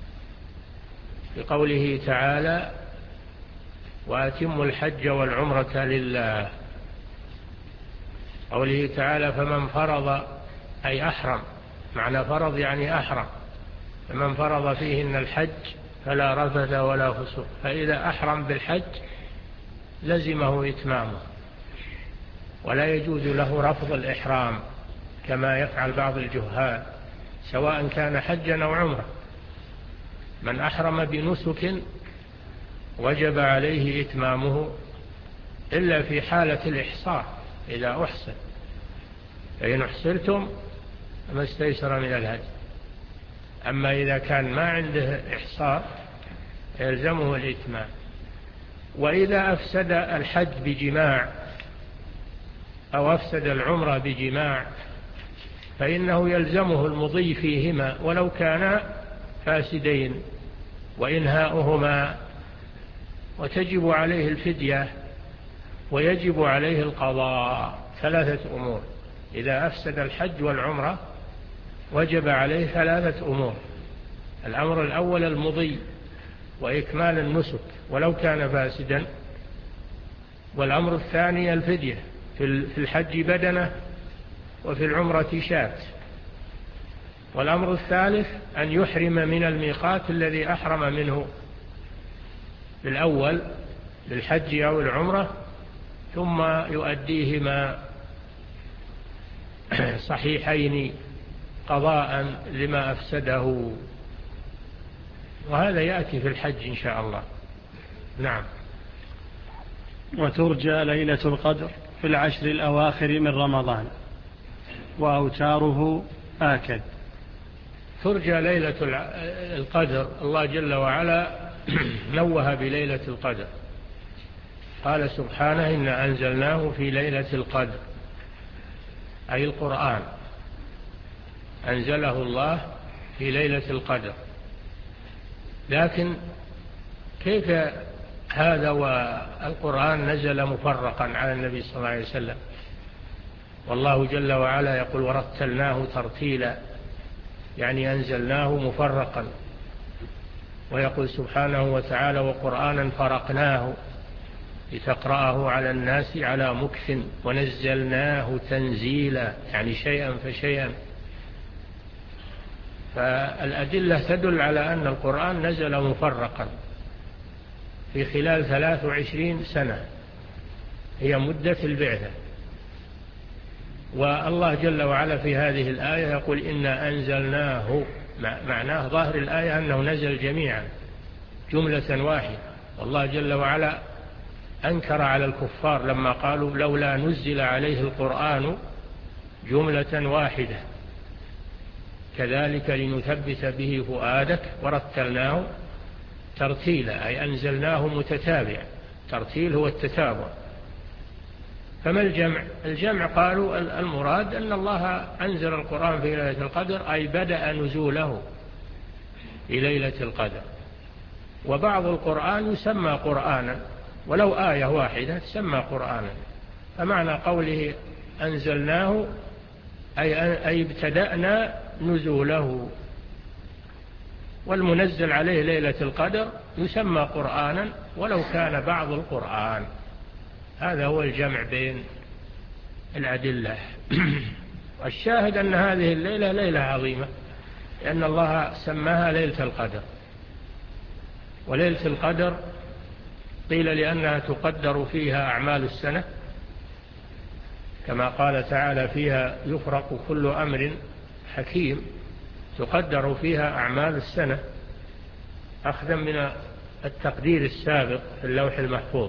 بقوله تعالى وأتموا الحج والعمرة لله. قوله تعالى فمن فرض، أي أحرم، معنى فرض يعني أحرم، فمن فرض فيهن الحج فلا رفث ولا فسوق، فإذا أحرم بالحج لزمه إتمامه، ولا يجوز له رفض الإحرام كما يفعل بعض الجهال، سواء كان حجا أو عمرة. من أحرم بنسك وجب عليه إتمامه إلا في حالة الإحصار، إذا أحصر، فإن أحصرتم فما استيسر من الهدي. أما إذا كان ما عنده إحصار يلزمه الإتمام. وإذا أفسد الحج بجماع أو أفسد العمرة بجماع فإنه يلزمه المضي فيهما ولو كان فاسدين وإنهاؤهما، وتجب عليه الفدية ويجب عليه القضاء. ثلاثة أمور: إذا أفسد الحج والعمرة وجب عليه ثلاثة أمور. الأمر الأول المضي وإكمال النسك ولو كان فاسدا، والأمر الثاني الفدية، في الحج بدنة وفي العمرة شاة، والأمر الثالث أن يحرم من الميقات الذي أحرم منه بالأول للحج أو العمرة، ثم يؤديهما صحيحين قضاء لما أفسده، وهذا يأتي في الحج إن شاء الله. نعم. وترجى ليلة القدر في العشر الأواخر من رمضان وأوتاره آكد. ترجى ليلة القدر، الله جل وعلا نوه بليلة القدر، قال سبحانه إن أنزلناه في ليلة القدر، أي القرآن أنزله الله في ليلة القدر. لكن كيف هذا والقرآن نزل مفرقا على النبي صلى الله عليه وسلم؟ والله جل وعلا يقول ورتلناه ترتيلا، يعني أنزلناه مفرقا. ويقول سبحانه وتعالى وقرآنا فرقناه لتقرأه على الناس على مكث ونزلناه تنزيلا، يعني شيئا فشيئا. فالأدلة تدل على أن القرآن نزل مفرقا في خلال ثلاث وعشرين سنة هي مدة البعثة. والله جل وعلا في هذه الآية يقول إنا أنزلناه، معناه ظاهر الآية أنه نزل جميعا جملة واحدة. والله جل وعلا أنكر على الكفار لما قالوا لولا نزل عليه القرآن جملة واحدة كذلك لنثبت به فؤادك ورتلناه ترتيلا، أي أنزلناه متتابع. ترتيل هو التتابع. فما الجمع؟ الجمع قالوا المراد أن الله أنزل القرآن في ليلة القدر، أي بدأ نزوله في ليلة القدر. وبعض القرآن يسمى قرآنا ولو آية واحدة تسمى قرآنا. فمعنى قوله أنزلناه أي ابتدأنا نزوله، والمنزل عليه ليلة القدر يسمى قرآنا ولو كان بعض القرآن. هذا هو الجمع بين الأدلة. الشاهد أن هذه الليلة ليلة عظيمة، لأن الله سماها ليلة القدر. وليلة القدر قيل لأنها تقدر فيها أعمال السنة، كما قال تعالى فيها يفرق كل أمر حكيم، تقدر فيها أعمال السنة أخذا من التقدير السابق في اللوح المحفوظ.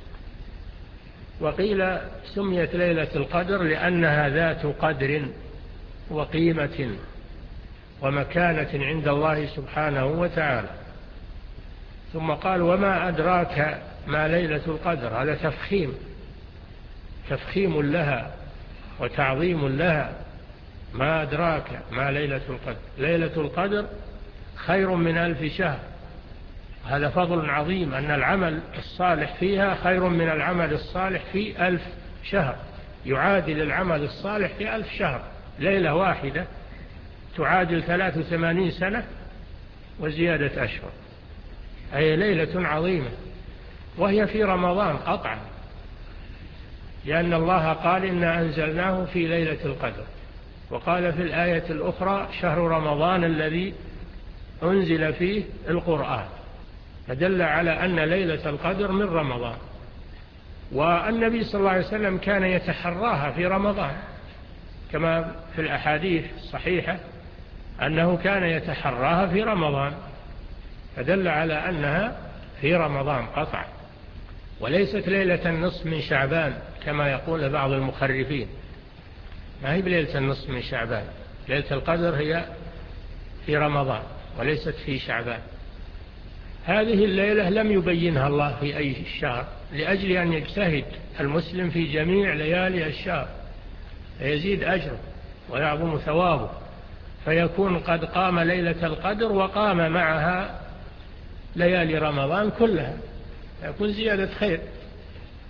وقيل سميت ليلة القدر لأنها ذات قدر وقيمة ومكانة عند الله سبحانه وتعالى. ثم قال وما أدراك ما ليلة القدر، هذا تفخيم تفخيم لها وتعظيم لها. ما أدراك ما ليلة القدر، ليلة القدر خير من ألف شهر. هذا فضل عظيم، أن العمل الصالح فيها خير من العمل الصالح في ألف شهر، يعادل العمل الصالح في ألف شهر. ليلة واحدة تعادل ثلاث وثمانين سنة وزيادة أشهر، أي ليلة عظيمة. وهي في رمضان قطعا، لأن الله قال إنا أنزلناه في ليلة القدر، وقال في الآية الأخرى شهر رمضان الذي أنزل فيه القرآن، فدل على أن ليلة القدر من رمضان. والنبي صلى الله عليه وسلم كان يتحراها في رمضان، كما في الأحاديث الصحيحة أنه كان يتحراها في رمضان، فدل على أنها في رمضان قطعا، وليست ليلة النصف من شعبان كما يقول بعض المخرفين. ما هي بليلة النصف من شعبان، ليلة القدر هي في رمضان وليست في شعبان. هذه الليلة لم يبينها الله في أي شهر، لأجل أن يجتهد المسلم في جميع ليالي الشهر فيزيد أجره ويعظم ثوابه، فيكون قد قام ليلة القدر وقام معها ليالي رمضان كلها، يكون زيادة خير.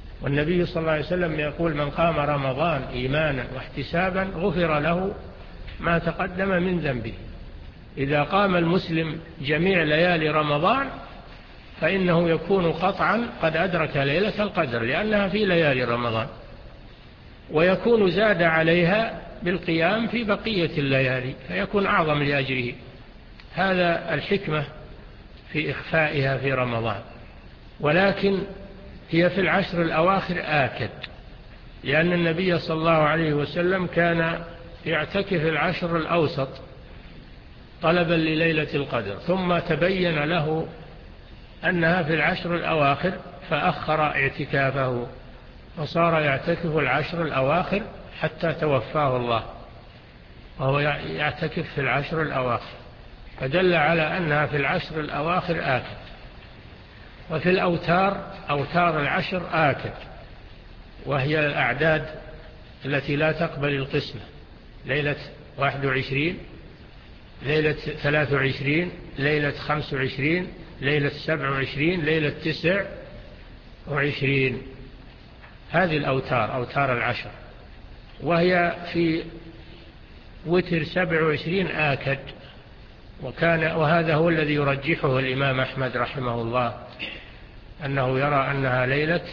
والنبي صلى الله عليه وسلم يقول من قام رمضان إيمانا واحتسابا غفر له ما تقدم من ذنبه. إذا قام المسلم جميع ليالي رمضان فإنه يكون قطعا قد أدرك ليلة القدر لأنها في ليالي رمضان، ويكون زاد عليها بالقيام في بقية الليالي فيكون أعظم لأجره. هذا الحكمة في إخفائها في رمضان. ولكن هي في العشر الأواخر آكد، لأن النبي صلى الله عليه وسلم كان يعتكف العشر الأوسط طلبا لليلة القدر، ثم تبين له أنها في العشر الأواخر فأخر اعتكافه وصار يعتكف العشر الأواخر حتى توفاه الله وهو يعتكف في العشر الأواخر، فدل على أنها في العشر الأواخر آكد. وفي الأوتار أوتار العشر آكد، وهي الأعداد التي لا تقبل القسمة، ليلة واحد وعشرين، ليلة ثلاث وعشرين، ليلة خمس وعشرين، ليلة سبع وعشرين، ليلة تسع وعشرين. هذه الأوتار أوتار العشر، وهي في وتر سبع وعشرين آكد. وكان وهذا هو الذي يرجحه الإمام أحمد رحمه الله، أنه يرى أنها ليلة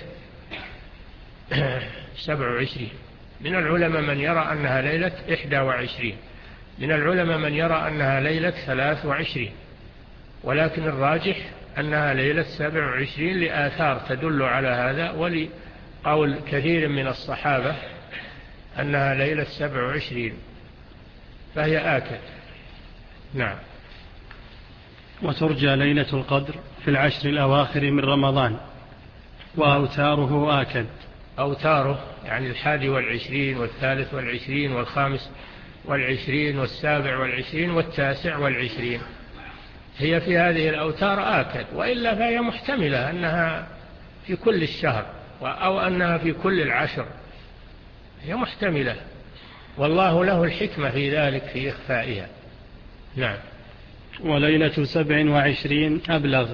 سبع وعشرين. من العلماء من يرى أنها ليلة إحدى وعشرين، من العلماء من يرى أنها ليلة ثلاث وعشرين، ولكن الراجح أنها ليلة سبع وعشرين لآثار تدل على هذا، ولقول كثير من الصحابة أنها ليلة سبع وعشرين، فهي آكد. نعم. وترجى ليلة القدر في العشر الأواخر من رمضان، وأوتاره آكد. أوتاره يعني الحادي والعشرين والثالث والعشرين والخامس والعشرين والسابع والعشرين والتاسع والعشرين، هي في هذه الأوتار آكد، وإلا فهي محتملة أنها في كل الشهر أو أنها في كل العشر، هي محتملة، والله له الحكمة في ذلك في إخفائها. نعم. وليلة سبع وعشرين أبلغ.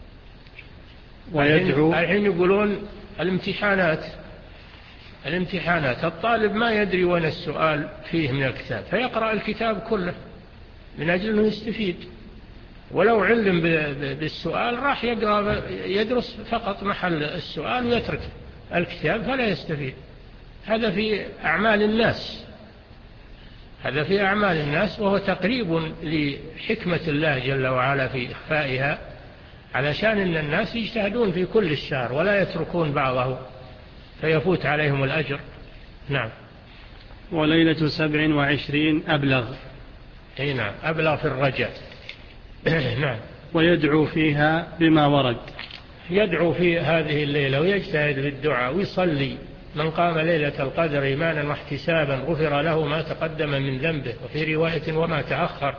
ويدعو الحين يقولون الامتحانات الامتحانات الطالب ما يدري وين السؤال فيه من الكتاب، فيقرأ الكتاب كله من أجل أنه يستفيد، ولو علم بالسؤال راح يقرأ يدرس فقط محل السؤال ويترك الكتاب فلا يستفيد. هذا في أعمال الناس هذا في أعمال الناس وهو تقريب لحكمة الله جل وعلا في إخفائها، علشان أن الناس يجتهدون في كل الشهر ولا يتركون بعضه فيفوت عليهم الأجر. نعم. وليلة سبع وعشرين أبلغ. أي نعم، أبلغ في الرجاء. نعم. ويدعو فيها بما ورد. يدعو في هذه الليلة ويجتهد بالدعاء ويصلي. من قام ليلة القدر إيمانا واحتسابا غفر له ما تقدم من ذنبه، وفي رواية وما تأخر.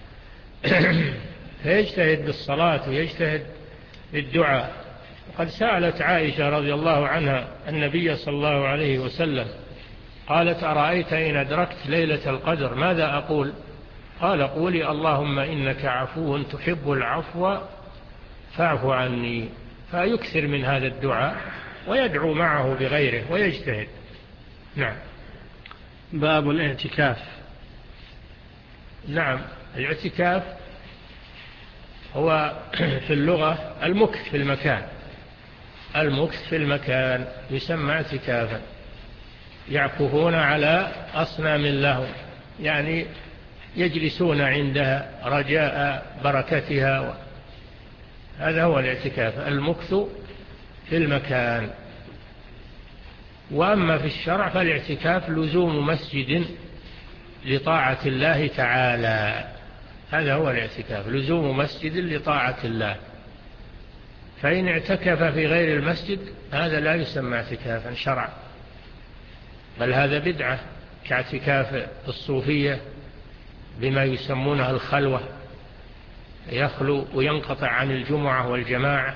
فيجتهد بالصلاة ويجتهد بالدعاء. وقد سألت عائشة رضي الله عنها النبي صلى الله عليه وسلم قالت: أرأيت إن أدركت ليلة القدر ماذا أقول؟ قال: قولي اللهم إنك عفو تحب العفو فاعف عني. فيكثر من هذا الدعاء ويدعو معه بغيره ويجتهد. نعم. باب الاعتكاف. نعم. الاعتكاف هو في اللغة المكث في المكان المكث في المكان يسمى اعتكافا. يعكفون على أصنام لهم، يعني يجلسون عندها رجاء بركتها. هذا هو الاعتكاف، المكث في المكان. وأما في الشرع فالاعتكاف لزوم مسجد لطاعة الله تعالى. هذا هو الاعتكاف، لزوم مسجد لطاعة الله. فإن اعتكف في غير المسجد هذا لا يسمى اعتكافا شرعا، بل هذا بدعة، كاعتكاف الصوفية بما يسمونها الخلوة، يخلو وينقطع عن الجمعة والجماعة.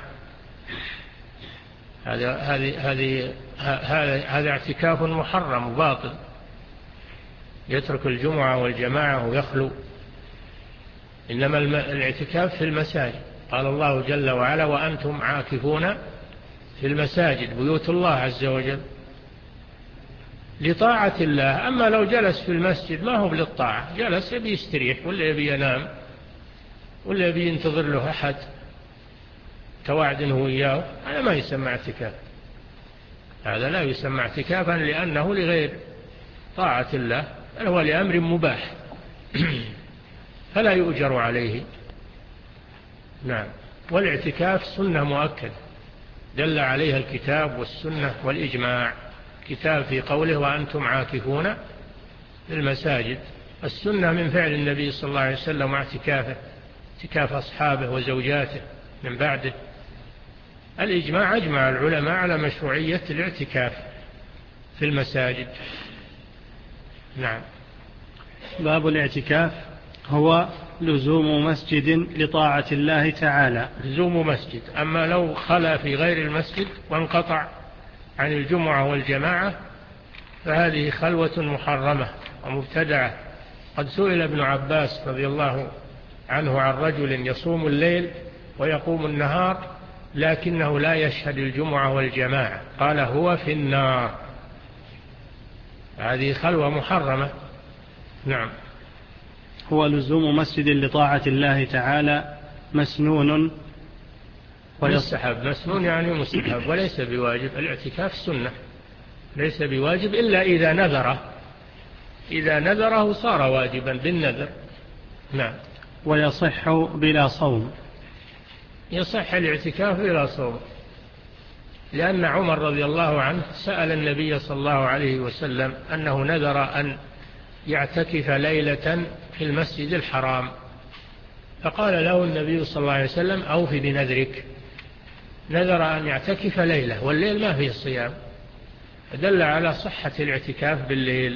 هذا هذه هذه هذا هذا اعتكاف محرم وباطل، يترك الجمعة والجماعة ويخلو. إنما الاعتكاف في المساجد، قال الله جل وعلا: وأنتم عاكفون في المساجد، بيوت الله عز وجل. لطاعة الله. أما لو جلس في المسجد ما هو للطاعة، جلس يبي يستريح ولا يبي ينام ولا يبي ينتظر له أحد تواعد هو إياه، هذا ما يسمى اعتكاف، هذا لا يسمى اعتكافا لأنه لغير طاعة الله، بل هو لأمر مباح فلا يؤجر عليه. نعم. والاعتكاف سنة مؤكد دل عليها الكتاب والسنة والإجماع. كتاب في قوله وأنتم عاكفون في المساجد، السنة من فعل النبي صلى الله عليه وسلم واعتكافه، اعتكاف أصحابه وزوجاته من بعده. الإجماع أجمع العلماء على مشروعية الاعتكاف في المساجد. نعم. باب الاعتكاف هو لزوم مسجد لطاعة الله تعالى. لزوم مسجد. أما لو خلا في غير المسجد وانقطع عن الجمعة والجماعة فهذه خلوة محرمة ومبتدعة. قد سئل ابن عباس رضي الله عنه عن رجل يصوم الليل ويقوم النهار لكنه لا يشهد الجمعة والجماعة، قال هو في النار. هذه خلوة محرمة. نعم. هو لزوم مسجد لطاعة الله تعالى مسنون ويستحب. مسنون يعني مستحب وليس بواجب. الاعتكاف سنة ليس بواجب إلا إذا نذره، إذا نذره صار واجبا بالنذر. نعم. ويصح بلا صوم. يصح الاعتكاف بلا صوم، لأن عمر رضي الله عنه سأل النبي صلى الله عليه وسلم أنه نذر أن يعتكف ليلة في المسجد الحرام، فقال له النبي صلى الله عليه وسلم أوف بنذرك. نذر أن يعتكف ليلة والليل ما فيه الصيام، دل على صحة الاعتكاف بالليل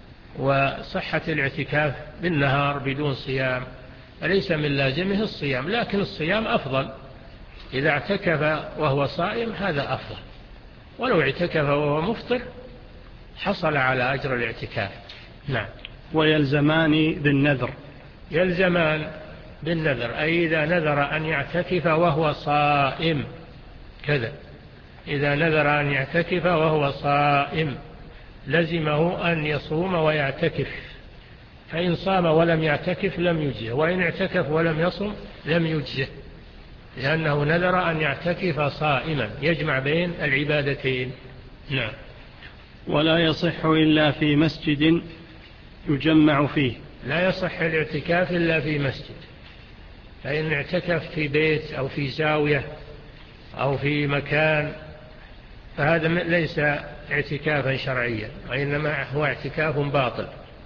وصحة الاعتكاف بالنهار بدون صيام، فليس من لازمه الصيام، لكن الصيام أفضل. إذا اعتكف وهو صائم هذا أفضل، ولو اعتكف وهو مفطر حصل على أجر الاعتكاف. نعم. ويلزمان بالنذر. يلزمان بالنذر أي إذا نذر أن يعتكف وهو صائم كذا، إذا نذر أن يعتكف وهو صائم لزمه أن يصوم ويعتكف، فإن صام ولم يعتكف لم يجزه، وإن اعتكف ولم يصم لم يجزه، لأنه نذر أن يعتكف صائما يجمع بين العبادتين. نعم. ولا يصح إلا في مسجد يجمع فيه. لا يصح الاعتكاف إلا في مسجد، فإن اعتكف في بيت أو في زاوية أو في مكان فهذا ليس اعتكافا شرعيا، وإنما هو اعتكاف باطل.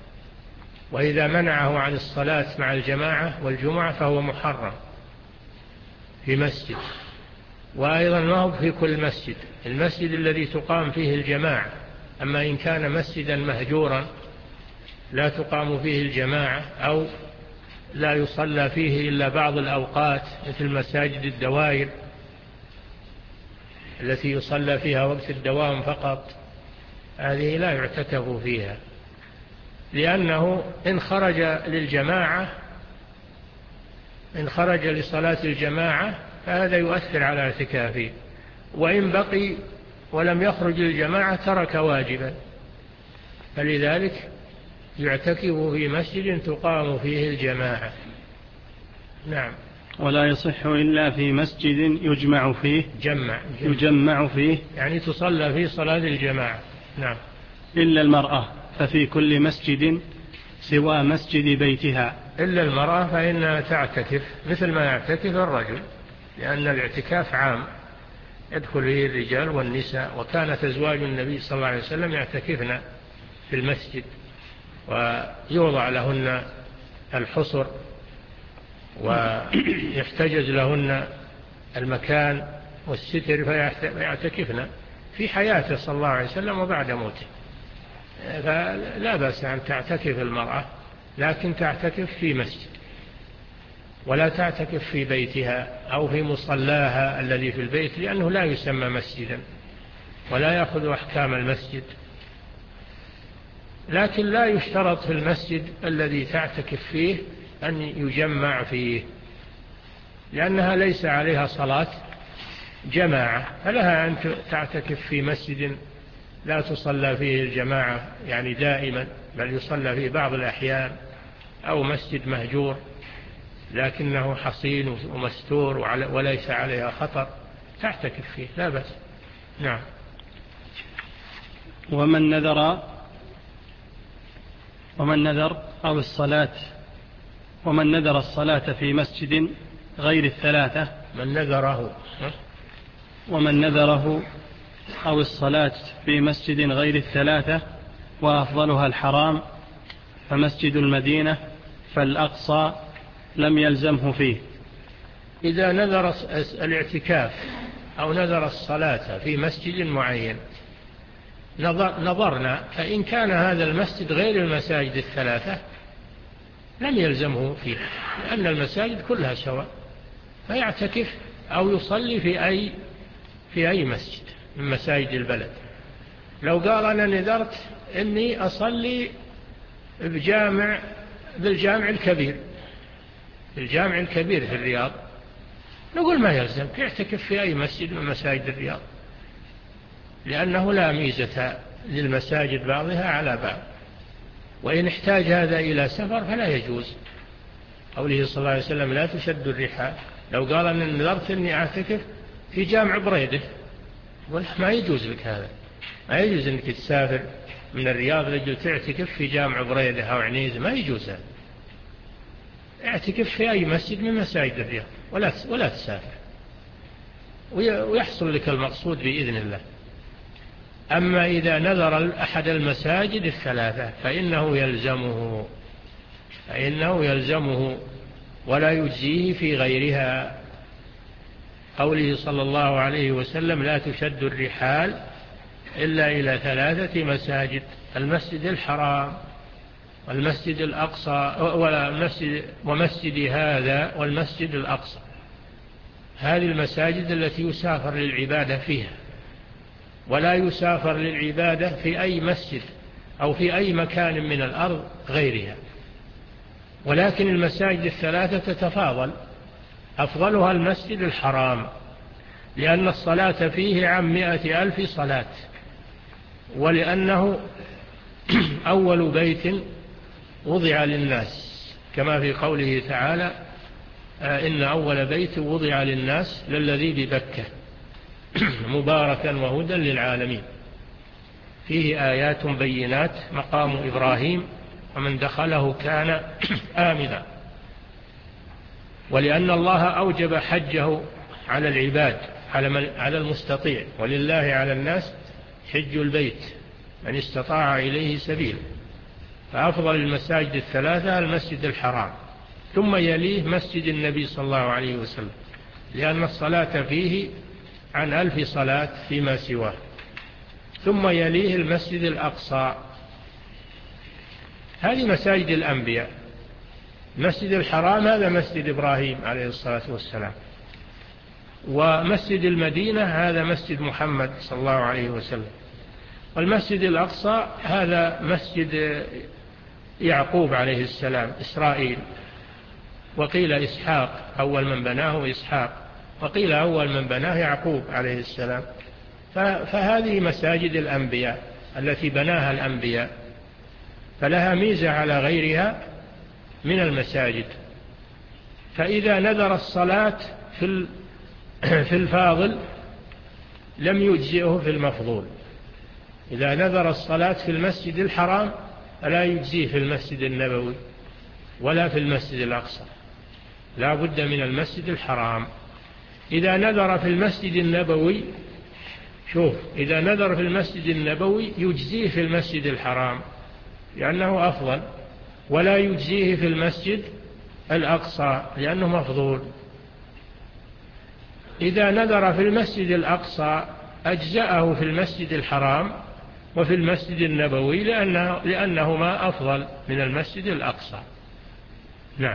وإذا منعه عن الصلاة مع الجماعة والجمعة فهو محرم في مسجد. وأيضا ما هو في كل مسجد، المسجد الذي تقام فيه الجماعة. أما إن كان مسجدا مهجورا لا تقام فيه الجماعة أو لا يصلى فيه إلا بعض الأوقات مثل مساجد الدوائر التي يصلى فيها وقت الدوام فقط، هذه لا يعتكف فيها، لأنه إن خرج للجماعة إن خرج لصلاة الجماعة فهذا يؤثر على اعتكافه، وإن بقي ولم يخرج للجماعة ترك واجبا، فلذلك يعتكف في مسجد تقام فيه الجماعة. نعم. ولا يصح إلا في مسجد يجمع فيه. جمع. يجمع فيه يعني تصلى فيه صلاة الجماعة. نعم. إلا المرأة ففي كل مسجد سوى مسجد بيتها. إلا المرأة فإنها تعتكف مثل ما يعتكف الرجل، لأن الاعتكاف عام يدخل فيه الرجال والنساء، وكانت أزواج النبي صلى الله عليه وسلم يعتكفن في المسجد ويوضع لهن الحصر ويحتجز لهن المكان والستر فيعتكفن في حياته صلى الله عليه وسلم وبعد موته. فلا بأس أن تعتكف المرأة، لكن تعتكف في مسجد، ولا تعتكف في بيتها أو في مصلاها الذي في البيت، لأنه لا يسمى مسجدا ولا يأخذ أحكام المسجد. لكن لا يشترط في المسجد الذي تعتكف فيه أن يجمع فيه، لأنها ليس عليها صلاة جماعة، فلها أن تعتكف في مسجد لا تصلى فيه الجماعة يعني دائما، بل يصلى فيه بعض الأحيان، أو مسجد مهجور لكنه حصين ومستور وليس عليها خطر تعتكف فيه لا بأس. نعم. ومن نذر ومن نذر أو الصلاة ومن نذر الصلاة في مسجد غير الثلاثة من نذره ومن نذره أو الصلاة في مسجد غير الثلاثة وأفضلها الحرام فمسجد المدينة فالأقصى لم يلزمه فيه. إذا نذر الاعتكاف أو نذر الصلاة في مسجد معين نظرنا، فإن كان هذا المسجد غير المساجد الثلاثة لم يلزمه فيه، لأن المساجد كلها سواء، فيعتكف أو يصلي في أي في أي مسجد من مساجد البلد. لو قال أنا نذرت إني أصلي بجامع بالجامع الكبير الجامع الكبير في الرياض، نقول ما يلزم، يعتكف في أي مسجد من مساجد الرياض، لأنه لا ميزة للمساجد بعضها على بعض. وإن احتاج هذا إلى سفر فلا يجوز، قوله صلى الله عليه وسلم لا تشد الرحال. لو قال أن نذرت أني أعتكف في جامع بريدة، ما يجوز لك هذا، ما يجوز أنك تسافر من الرياض لجل تعتكف في جامع بريدة أو عنيزة، ما يجوز هذا. اعتكف في أي مسجد من مساجد الرياض ولا ولا تسافر، ويحصل لك المقصود بإذن الله. أما إذا نذر أحد المساجد الثلاثة فإنه يلزمه فإنه يلزمه ولا يجزيه في غيرها، قوله صلى الله عليه وسلم لا تشد الرحال إلا إلى ثلاثة مساجد: المسجد الحرام والمسجد الأقصى والمسجد ومسجد هذا والمسجد الأقصى. هذه المساجد التي يسافر للعبادة فيها، ولا يسافر للعبادة في أي مسجد أو في أي مكان من الأرض غيرها. ولكن المساجد الثلاثة تتفاضل، أفضلها المسجد الحرام لأن الصلاة فيه عن مائة ألف صلاة، ولأنه أول بيت وضع للناس، كما في قوله تعالى إن أول بيت وضع للناس للذي ببكة مباركا وهدى للعالمين، فيه آيات بينات مقام إبراهيم ومن دخله كان آمنا. ولأن الله أوجب حجه على العباد على المستطيع، ولله على الناس حج البيت من استطاع إليه سبيل. فأفضل المساجد الثلاثة المسجد الحرام، ثم يليه مسجد النبي صلى الله عليه وسلم، لأن الصلاة فيه عن ألف صلاة فيما سواه، ثم يليه المسجد الأقصى. هذه مساجد الأنبياء. مسجد الحرام هذا مسجد إبراهيم عليه الصلاة والسلام، ومسجد المدينة هذا مسجد محمد صلى الله عليه وسلم، والمسجد الأقصى هذا مسجد يعقوب عليه السلام إسرائيل، وقيل إسحاق أول من بناه إسحاق، وقيل أول من بناه يعقوب عليه السلام. فهذه مساجد الأنبياء التي بناها الأنبياء، فلها ميزة على غيرها من المساجد. فإذا نذر الصلاة في في الفاضل لم يجزئه في المفضول. إذا نذر الصلاة في المسجد الحرام فلا يجزيه في المسجد النبوي ولا في المسجد الأقصى، لا بد من المسجد الحرام. إذا نذر في المسجد النبوي، شوف، إذا نذر في المسجد النبوي يجزيه في المسجد الحرام لأنه أفضل، ولا يجزيه في المسجد الأقصى لأنه مفضول. إذا نذر في المسجد الأقصى أجزأه في المسجد الحرام وفي المسجد النبوي لأنه لأنهما أفضل من المسجد الأقصى. نعم.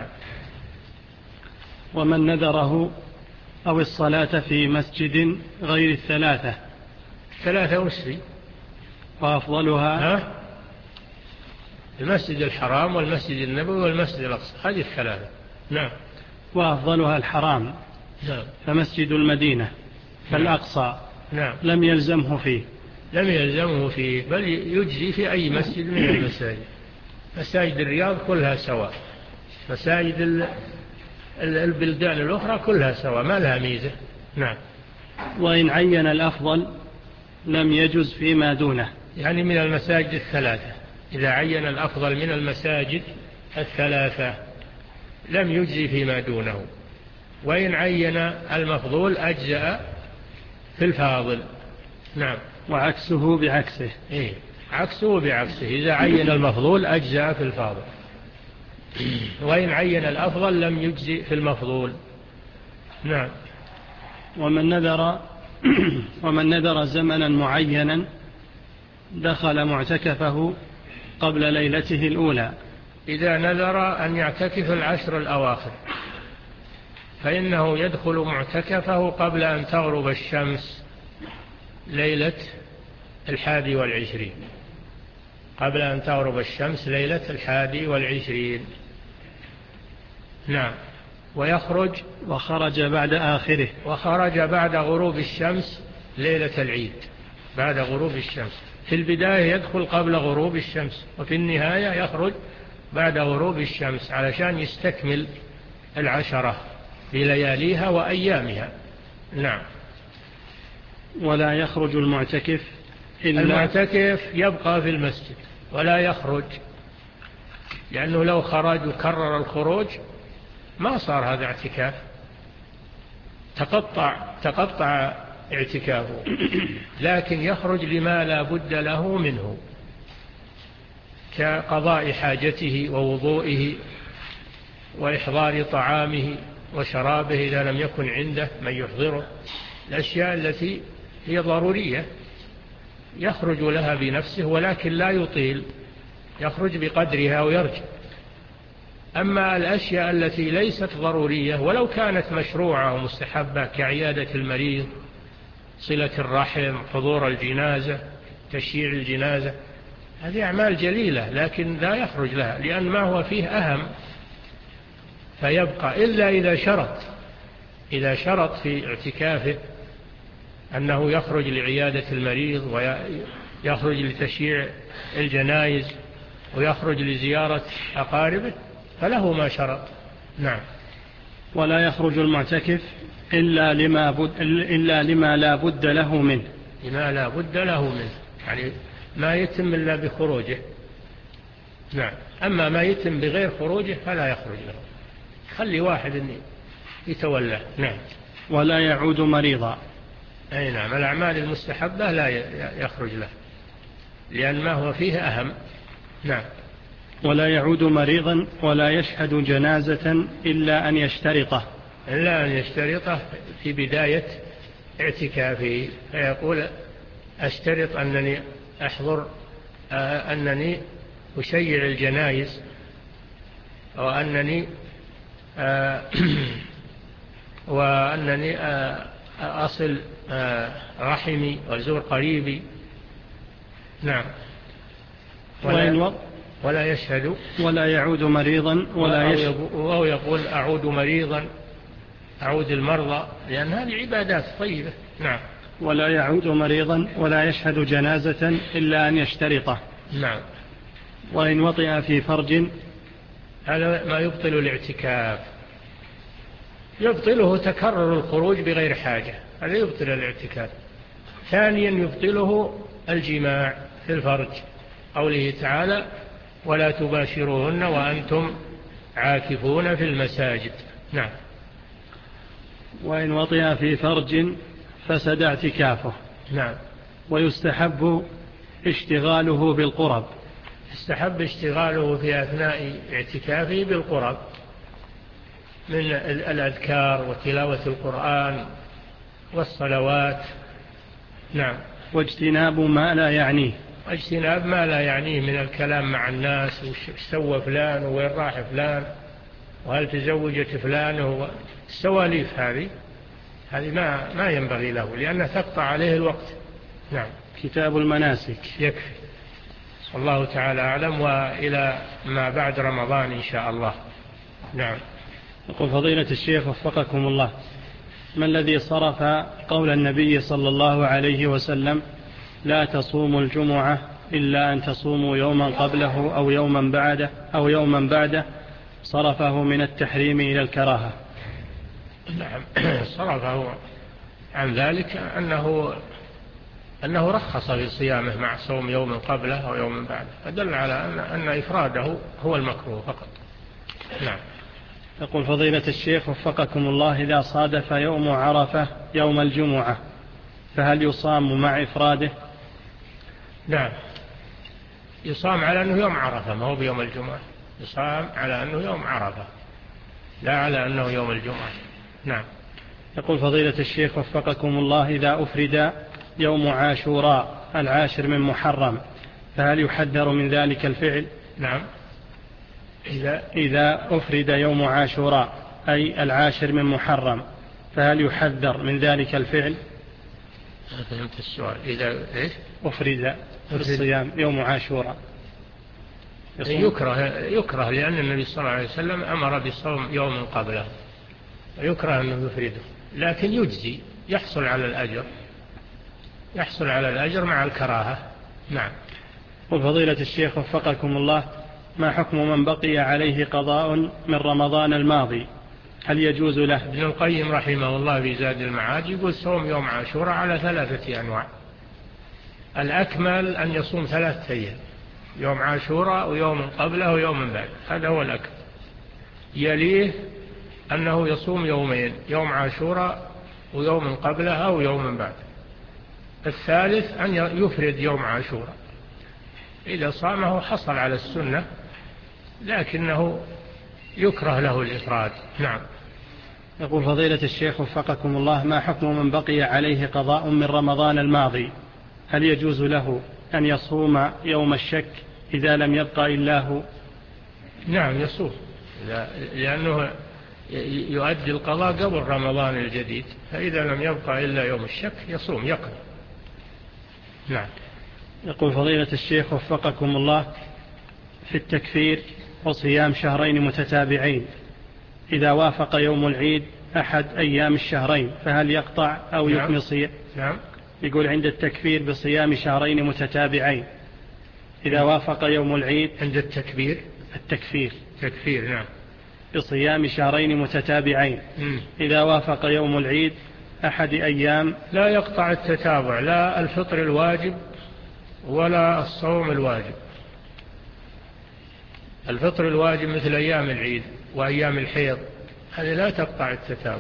ومن نذره أو الصلاة في مسجد غير الثلاثة ثلاثة وسري وأفضلها ها؟ المسجد الحرام والمسجد النبوي والمسجد الأقصى، هذه الثلاثة. نعم. وأفضلها الحرام. نعم. فمسجد المدينة فالأقصى نعم. لم يلزمه فيه، لم يلزمه فيه، بل يجزي في أي مسجد من المساجد. مساجد الرياض كلها سواء، مساجد البلدان الأخرى كلها سواء، ما لها ميزة. نعم. وإن عين الأفضل لم يجز فيما دونه، يعني من المساجد الثلاثة، إذا عين الأفضل من المساجد الثلاثة لم يجزي فيما دونه، وإن عين المفضول أجزأ في الفاضل. نعم. وعكسه بعكسه. إيه، عكسه بعكسه، إذا عين المفضول أجزأ في الفاضل، وإن عين الأفضل لم يجزي في المفضول. نعم. ومن نذر ومن نذر زمنا معينا دخل معتكفه قبل ليلته الأولى. إذا نذر أن يعتكف العشر الأواخر فإنه يدخل معتكفه قبل أن تغرب الشمس ليلة الحادي والعشرين، قبل أن تغرب الشمس ليلة الحادي والعشرين. نعم. ويخرج وخرج بعد آخره، وخرج بعد غروب الشمس ليلة العيد، بعد غروب الشمس. في البداية يدخل قبل غروب الشمس، وفي النهاية يخرج بعد غروب الشمس علشان يستكمل العشرة بلياليها وأيامها. نعم. ولا يخرج المعتكف إلا المعتكف يبقى في المسجد ولا يخرج، لأنه لو خرج وكرر الخروج ما صار هذا اعتكاف، تقطع تقطع اعتكافه. لكن يخرج لما لا بد له منه، كقضاء حاجته ووضوئه وإحضار طعامه وشرابه إذا لم يكن عنده من يحضره، الأشياء التي هي ضرورية يخرج لها بنفسه، ولكن لا يطيل، يخرج بقدرها ويرجع. أما الأشياء التي ليست ضرورية ولو كانت مشروعة ومستحبة كعيادة المريض، صلة الرحم، حضور الجنازة، تشييع الجنازة، هذه أعمال جليلة لكن لا يخرج لها، لأن ما هو فيه أهم فيبقى، إلا إذا شرط إذا شرط في اعتكافه أنه يخرج لعيادة المريض ويخرج لتشييع الجنائز ويخرج لزيارة أقاربه فله ما شرط. نعم. ولا يخرج المعتكف إلا لما, بد إلا لما لا بد له منه، لما لا بد له منه، يعني ما يتم إلا بخروجه. نعم. أما ما يتم بغير خروجه فلا يخرج له، خلي واحد يتولى. نعم. ولا يعود مريضا. أي نعم، الأعمال المستحبة لا يخرج له لأن ما هو فيه أهم. نعم. ولا يعود مريضا ولا يشهد جنازة إلا أن يشترطه، إلا أن يشترطه في بداية اعتكافه، فيقول أشترط أنني أحضر آه أنني أشيع الجنائز، وأنني آه وأنني آه أصل آه رحمي وزور قريبي. نعم. ولا, ولا يشهد ولا يعود مريضا ولا يشهد، أو يقول أعود مريضا، أعود المرضى، لأن هذه عبادات طيبة. نعم. ولا يعود مريضا ولا يشهد جنازة إلا أن يشترطه. نعم. وإن وطئ في فرج، هذا ما يبطل الاعتكاف، يبطله تكرر الخروج بغير حاجة، هذا يبطل الاعتكاف. ثانيا يبطله الجماع في الفرج، قوله تعالى ولا تباشروهن وأنتم عاكفون في المساجد. نعم. وإن وطئ في فرج فسد اعتكافه. نعم. ويستحب اشتغاله بالقرب، يستحب اشتغاله في أثناء اعتكافه بالقرب من الأذكار وتلاوة القرآن والصلوات. نعم. واجتناب ما لا يعنيه، واجتناب ما لا يعنيه من الكلام مع الناس، وش سوى فلان وين راح فلان وهل تزوجت فلان، السواليف هذه هذه ما ما ينبغي له لأنها تقطع عليه الوقت. نعم. كتاب المناسك يكفي. والله تعالى أعلم، وإلى ما بعد رمضان إن شاء الله. نعم. يقول فضيلة الشيخ وفقكم الله، ما الذي صرف قول النبي صلى الله عليه وسلم لا تصوموا الجمعة إلا أن تصوموا يوما قبله أو يوما بعده أو يوما بعده صرفه من التحريم إلى الكراهة. نعم صرفه عن ذلك أنه أنه رخص في صيامه مع صوم يوم قبله أو يوم بعده، فدل على أن, أن إفراده هو المكروه فقط. نعم. يقول فضيلة الشيخ وفقكم الله: إذا صادف يوم عرفة يوم الجمعة فهل يصام مع إفراده؟ نعم يصام على أنه يوم عرفة، ما هو بيوم الجمعة، يصام على أنه يوم عرفة لا على أنه يوم الجمعة. نعم. يقول فضيلة الشيخ وفقكم الله: إذا أفرد يوم عاشوراء العاشر من محرم فهل يحذر من ذلك الفعل؟ نعم. إذا, إذا أفرد يوم عاشوراء أي العاشر من محرم فهل يحذر من ذلك الفعل؟ فهمت السؤال. إذا إيش؟ أفرد الصيام يوم عاشوراء يكره يكره لأن النبي صلى الله عليه وسلم أمر بصوم يوم قبله، يكره أنه يفرده، لكن يجزي، يحصل على الأجر، يحصل على الأجر مع الكراهة. نعم. وفضيلة الشيخ وفقكم الله: ما حكم من بقي عليه قضاء من رمضان الماضي هل يجوز له؟ ابن القيم رحمه الله في زاد المعاد يقول صوم يوم عاشوراء على ثلاثة أنواع. الأكمل أن يصوم ثلاثة أيام، يوم عاشوراء ويوم قبله ويوم بعد، هذا هو الأكمل. يليه أنه يصوم يومين، يوم عاشوراء ويوم قبله أو يوم بعد. الثالث أن يفرد يوم عاشوراء، إذا صامه حصل على السنة لكنه يكره له الإفراد. نعم. يقول فضيلة الشيخ وفقكم الله: ما حكم من بقي عليه قضاء من رمضان الماضي هل يجوز له أن يصوم يوم الشك إذا لم يبقى إلا هو؟ نعم يصوم، لأنه يؤدي القضاء قبل رمضان الجديد، فإذا لم يبقى إلا يوم الشك يصوم يقضي. نعم. يقول فضيلة الشيخ وفقكم الله: في التكفير وصيام شهرين متتابعين إذا وافق يوم العيد أحد أيام الشهرين فهل يقطع أو نعم. يكمل صيام؟ نعم. يقول عند التكفير بصيام شهرين متتابعين إذا وافق يوم العيد عند التكبير التكفير تكفير نعم بصيام شهرين متتابعين م. إذا وافق يوم العيد أحد أيام لا يقطع التتابع، لا الفطر الواجب ولا الصوم الواجب. الفطر الواجب مثل أيام العيد وأيام الحيض هذه لا تقطع التتابع،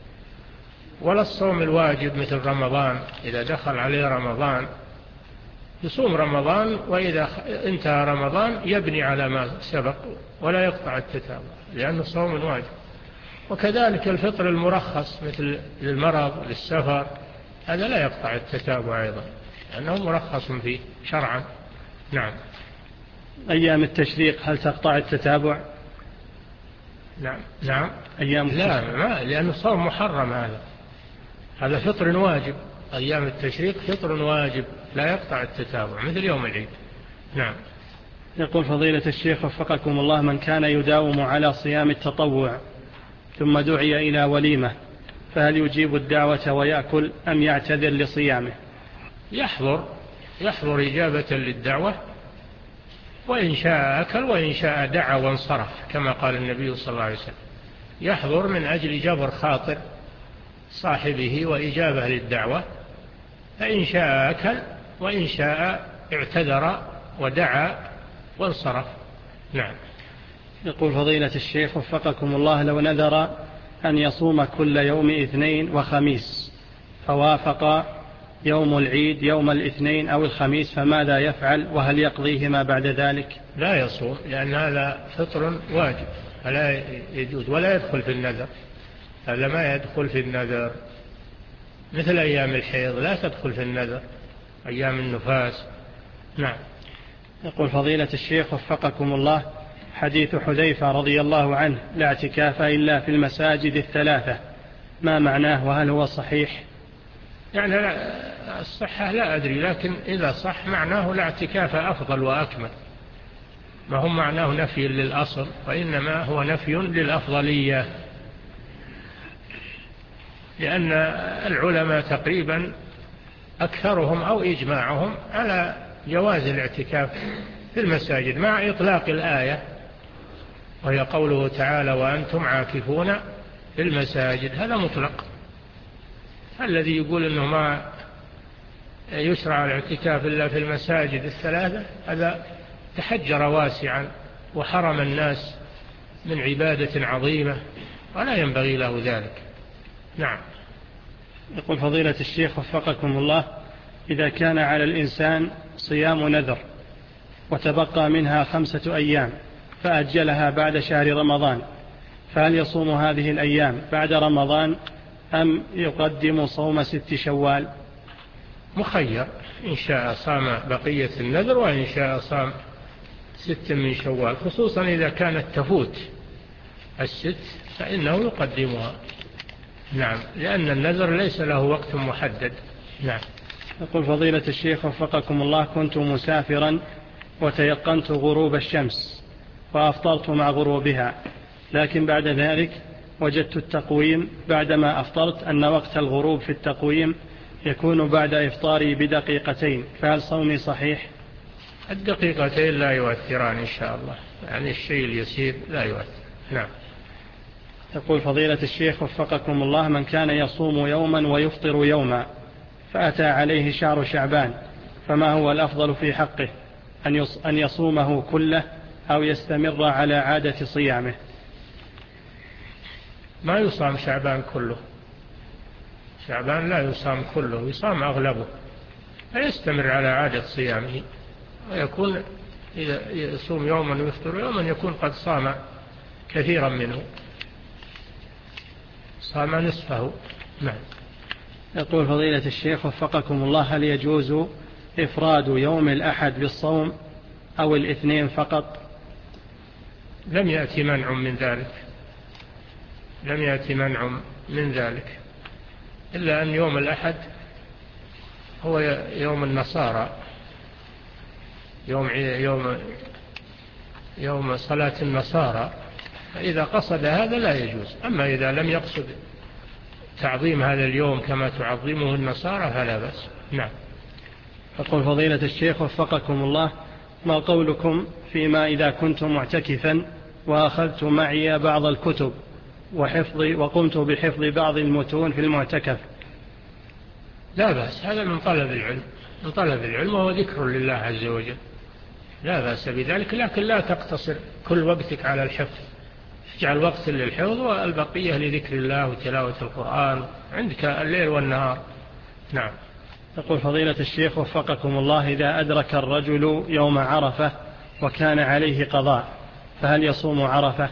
ولا الصوم الواجب مثل رمضان، إذا دخل عليه رمضان يصوم رمضان، وإذا انتهى رمضان يبني على ما سبق ولا يقطع التتابع لأنه صوم واجب. وكذلك الفطر المرخص مثل للمرض للسفر هذا لا يقطع التتابع أيضا لأنه مرخص فيه شرعا. نعم. أيام التشريق هل تقطع التتابع؟ نعم. نعم. أيام لا ما لأنه صوم محرم، هذا هذا فطر واجب. أيام التشريق فطر واجب لا يقطع التتابع مثل يوم العيد. نعم. يقول فضيلة الشيخ وفقكم الله: من كان يداوم على صيام التطوع ثم دعي إلى وليمة فهل يجيب الدعوة ويأكل أم يعتذر لصيامه؟ يحضر يحضر إجابة للدعوة، وإن شاء أكل وإن شاء دعا وانصرف كما قال النبي صلى الله عليه وسلم. يحضر من أجل جبر خاطر صاحبه وإجابة للدعوة، فإن شاء أكل وإن شاء اعتذر ودعا وانصرف. نعم. يقول فضيلة الشيخ وفقكم الله: لو نذر أن يصوم كل يوم اثنين وخميس فوافق يوم العيد يوم الاثنين أو الخميس فماذا يفعل وهل يقضيهما بعد ذلك؟ لا يصوم لأن هذا فطر واجب فلا يجوز ولا يدخل في النذر، هذا ما يدخل في النذر مثل أيام الحيض لا تدخل في النذر، أيام النفاس. نعم. يقول فضيلة الشيخ وفقكم الله: حديث حذيفة رضي الله عنه لا اعتكاف إلا في المساجد الثلاثة ما معناه وهل هو صحيح؟ يعني الصحة لا أدري، لكن إذا صح معناه لا اعتكاف أفضل وأكمل، ما هم معناه نفي للأصل وإنما هو نفي للأفضلية، لأن العلماء تقريبا أكثرهم أو إجماعهم على جواز الاعتكاف في المساجد مع إطلاق الآية، وهي قوله تعالى وأنتم عاكفون في المساجد، هذا مطلق. الذي يقول أنه ما يشرع الاعتكاف إلا في المساجد الثلاثة هذا تحجر واسعا وحرم الناس من عبادة عظيمة، ولا ينبغي له ذلك. نعم. يقول فضيلة الشيخ وفقكم الله: إذا كان على الإنسان صيام نذر وتبقى منها خمسة أيام فأجلها بعد شهر رمضان، فهل يصوم هذه الأيام بعد رمضان أم يقدم صوم ست شوال؟ مخير، إن شاء صام بقية النذر وإن شاء صام ست من شوال، خصوصا إذا كانت تفوت الست فإنه يقدمها. نعم، لأن النذر ليس له وقت محدد. نعم. يقول فضيلة الشيخ وفقكم الله: كنت مسافرا وتيقنت غروب الشمس وأفطرت مع غروبها، لكن بعد ذلك وجدت التقويم بعدما أفطرت أن وقت الغروب في التقويم يكون بعد إفطاري بدقيقتين، فهل صومي صحيح؟ الدقيقتين لا يؤثران إن شاء الله، يعني الشيء اليسير لا يؤثر. نعم. يقول فضيلة الشيخ وفقكم الله: من كان يصوم يوما ويفطر يوما فأتى عليه شهر شعبان، فما هو الأفضل في حقه، أن يصومه كله أو يستمر على عادة صيامه؟ ما يصام شعبان كله، شعبان لا يصام كله، يصام أغلبه، فيستمر على عادة صيامه، ويكون إذا يصوم يوما ويفطر يوما يكون قد صام كثيرا منه، صام نصفه. نعم. يقول فضيلة الشيخ وفقكم الله: هل يجوز إفراد يوم الأحد بالصوم أو الاثنين فقط؟ لم يأتي منع من ذلك، لم يأتي منع من ذلك، إلا أن يوم الأحد هو يوم النصارى، يوم يوم يوم صلاة النصارى، فإذا قصد هذا لا يجوز. أما إذا لم يقصد تعظيم هذا اليوم كما تعظمه النصارى فلا بأس. نعم. يقول فضيلة الشيخ وفقكم الله: ما قولكم فيما إذا كنت معتكفا وأخذت معي بعض الكتب وحفظ وقمت بحفظ بعض المتون في المعتكف؟ لا بأس، هذا من طلب العلم، من طلب العلم وهو ذكر لله عز وجل، لا بأس بذلك، لكن لا تقتصر كل وقتك على الحفظ، اجعل وقت للحفظ والبقية لذكر الله وتلاوة القرآن عندك الليل والنهار. نعم. يقول فضيلة الشيخ وفقكم الله: إذا أدرك الرجل يوم عرفة وكان عليه قضاء فهل يصوم عرفة؟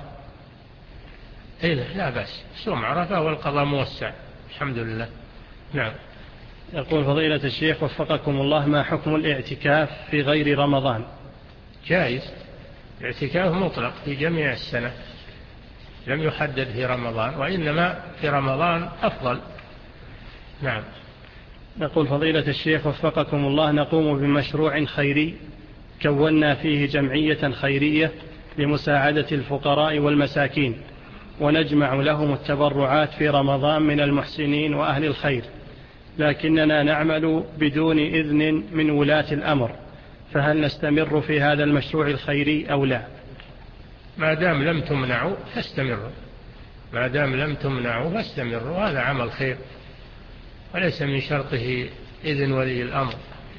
إيه لا بأس، صوم عرفة والقضاء موسع الحمد لله. نعم. يقول فضيلة الشيخ وفقكم الله: ما حكم الاعتكاف في غير رمضان؟ جائز، الاعتكاف مطلق في جميع السنة، لم يحدد في رمضان، وإنما في رمضان أفضل. نعم. يقول فضيلة الشيخ وفقكم الله: نقوم بمشروع خيري كونا فيه جمعية خيرية لمساعدة الفقراء والمساكين، ونجمع لهم التبرعات في رمضان من المحسنين وأهل الخير، لكننا نعمل بدون إذن من ولاة الأمر، فهل نستمر في هذا المشروع الخيري أو لا؟ ما دام لم تمنعوا فاستمروا، ما دام لم تمنعوا فاستمروا، هذا عمل خير وليس من شرطه إذن ولي الأمر.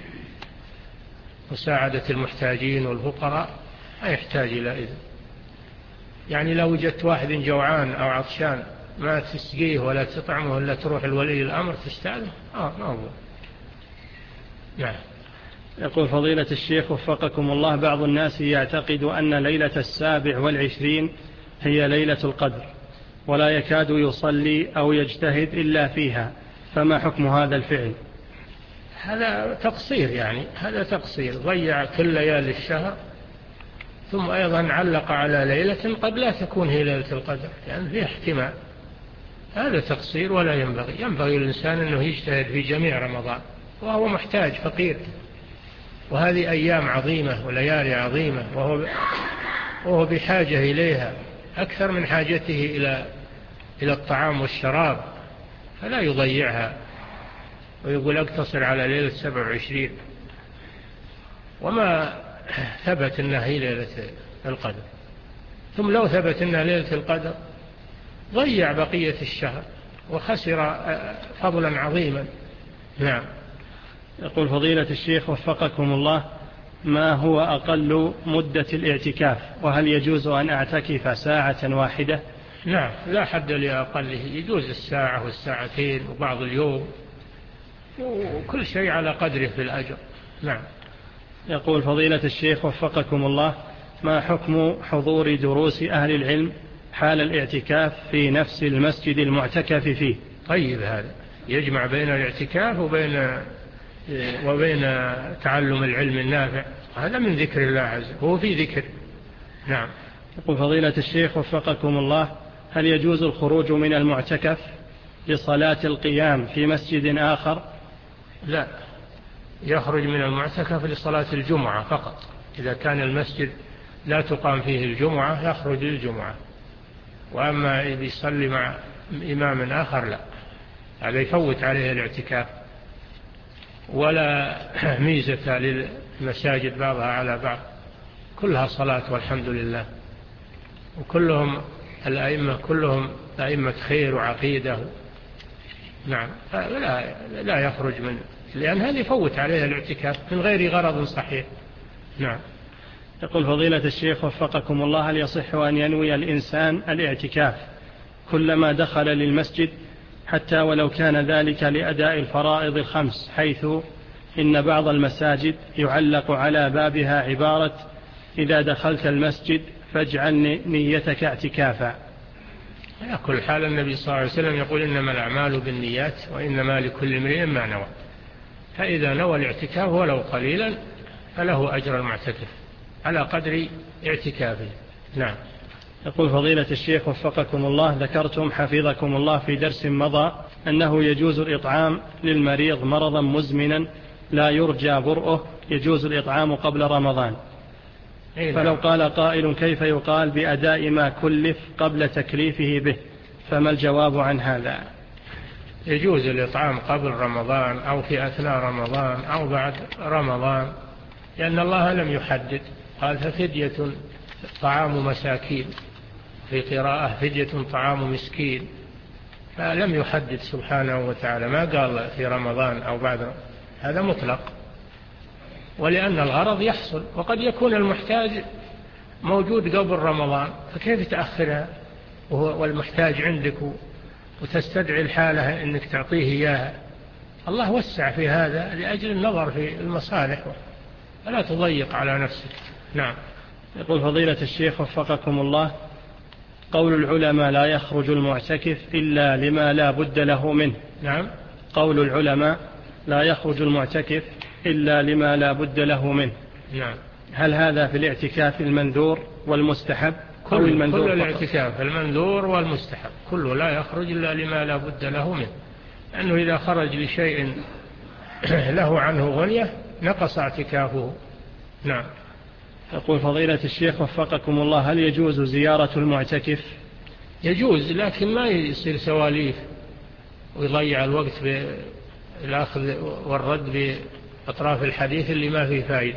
مساعدة المحتاجين والفقراء لا يحتاج إلى إذن، يعني لو وجدت واحد جوعان أو عطشان ما تسقيه ولا تطعمه إلا تروح الولي الأمر تستعده، آه ما هو. نعم. يقول فضيلة الشيخ وفقكم الله: بعض الناس يعتقد أن ليلة السابع والعشرين هي ليلة القدر ولا يكاد يصلي أو يجتهد إلا فيها، فما حكم هذا الفعل؟ هذا تقصير، يعني هذا تقصير، ضيع كل ليالي الشهر، ثم أيضا علق على ليلة قد لا تكون هي ليلة القدر، يعني فيه احتمال، هذا تقصير ولا ينبغي. ينبغي الإنسان أنه يجتهد في جميع رمضان، وهو محتاج فقير، وهذه أيام عظيمة وليالي عظيمة، وهو, وهو بحاجة إليها أكثر من حاجته إلى إلى الطعام والشراب، فلا يضيعها. ويقول اقتصر على ليلة سبع وعشرين، وما ثبت أنها هي ليلة القدر. ثم لو ثبت أنها ليلة القدر ضيع بقية الشهر وخسر فضلا عظيما. نعم. يقول فضيلة الشيخ وفقكم الله: ما هو أقل مدة الاعتكاف؟ وهل يجوز أن أعتكف ساعة واحدة؟ نعم، لا حد لأقله، يجوز الساعة والساعتين وبعض اليوم، وكل شيء على قدره في الأجر. نعم. يقول فضيلة الشيخ وفقكم الله: ما حكم حضور دروس أهل العلم حال الاعتكاف في نفس المسجد المعتكف فيه؟ طيب، هذا يجمع بين الاعتكاف وبين وبين تعلم العلم النافع، هذا من ذكر الله عز وجل، هو في ذكر. نعم. يقول فضيلة الشيخ وفقكم الله: هل يجوز الخروج من المعتكف لصلاة القيام في مسجد آخر؟ لا، يخرج من المعتكف لصلاة الجمعة فقط. إذا كان المسجد لا تقام فيه الجمعة يخرج للجمعة، وأما إذا يصلي مع إمام آخر لا، هذا يفوت عليه الاعتكاف. ولا ميزة للمساجد بعضها على بعض، كلها صلاة والحمد لله، وكلهم الأئمة كلهم أئمة خير وعقيدة. نعم. لا, لا يخرج من، لأن هذا يفوت عليه الاعتكاف من غير غرض صحيح. نعم. يقول فضيلة الشيخ وفقكم الله: هل يصح أن ينوي الإنسان الاعتكاف كلما دخل للمسجد حتى ولو كان ذلك لأداء الفرائض الخمس، حيث إن بعض المساجد يعلق على بابها عبارة: إذا دخلت المسجد فاجعل نيتك اعتكافا؟ على كل حال النبي صلى الله عليه وسلم يقول: إنما الأعمال بالنيات وإنما لكل امرئ ما نوى، فإذا نوى الاعتكاف ولو قليلا فله أجر المعتكف على قدر اعتكافه. نعم. يقول فضيلة الشيخ وفقكم الله: ذكرتم حفظكم الله في درس مضى أنه يجوز الإطعام للمريض مرضا مزمنا لا يرجى برؤه، يجوز الإطعام قبل رمضان. فلو قال قائل: كيف يقال بأداء ما كلف قبل تكليفه به؟ فما الجواب عن هذا؟ يجوز الإطعام قبل رمضان أو في أثناء رمضان أو بعد رمضان، لأن الله لم يحدد، قال: ففدية طعام مساكين، في قراءة فدية طعام مسكين، فلم يحدد سبحانه وتعالى، ما قال في رمضان أو بعد، هذا مطلق. ولأن الغرض يحصل، وقد يكون المحتاج موجود قبل رمضان، فكيف تأخرها والمحتاج عندك وتستدعي الحالة أنك تعطيه إياها؟ الله وسع في هذا لأجل النظر في المصالح، فلا تضيق على نفسك. نعم. يقول فضيلة الشيخ وفقكم الله: قول العلماء لا يخرج المعتكف إلا لما لا بد له منه. نعم. قول العلماء لا يخرج المعتكف إلا لما لا بد له منه. نعم. هل هذا في الاعتكاف المنذور والمستحب؟ كل, أو المنذور كل الاعتكاف المنذور والمستحب كله لا يخرج إلا لما لا بد له منه، لأنه إذا خرج لشيء له عنه غنية نقص اعتكافه. نعم. يقول فضيلة الشيخ وفقكم الله: هل يجوز زيارة المعتكف؟ يجوز، لكن ما يصير سواليف ويضيع الوقت بالأخذ والرد بأطراف الحديث اللي ما فيه فائدة.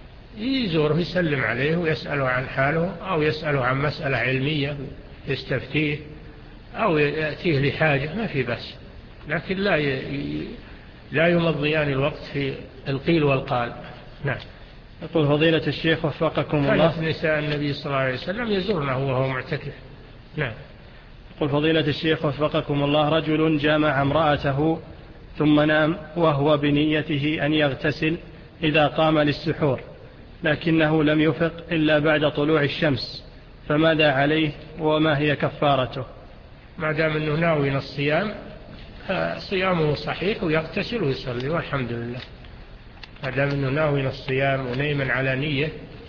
يزوره يسلم عليه ويسأله عن حاله، أو يسأله عن مسألة علمية يستفتيه، أو يأتيه لحاجة، ما في بس، لكن لا ي... لا يمضيان الوقت في القيل والقال. نعم. يقول فضيلة الشيخ وفقكم الله: كانت نساء النبي صلى الله عليه وسلم يزورنه وهو معتكف. نعم. يقول فضيلة الشيخ وفقكم الله: رجل جامع امرأته ثم نام وهو بنيته أن يغتسل إذا قام للسحور، لكنه لم يفق إلا بعد طلوع الشمس، فماذا عليه وما هي كفارته؟ ما دام أنه ناوي الصيام صيامه صحيح ويغتسل ويصلي والحمد لله. ما دام أنه ناوي الصيام ونيما على نية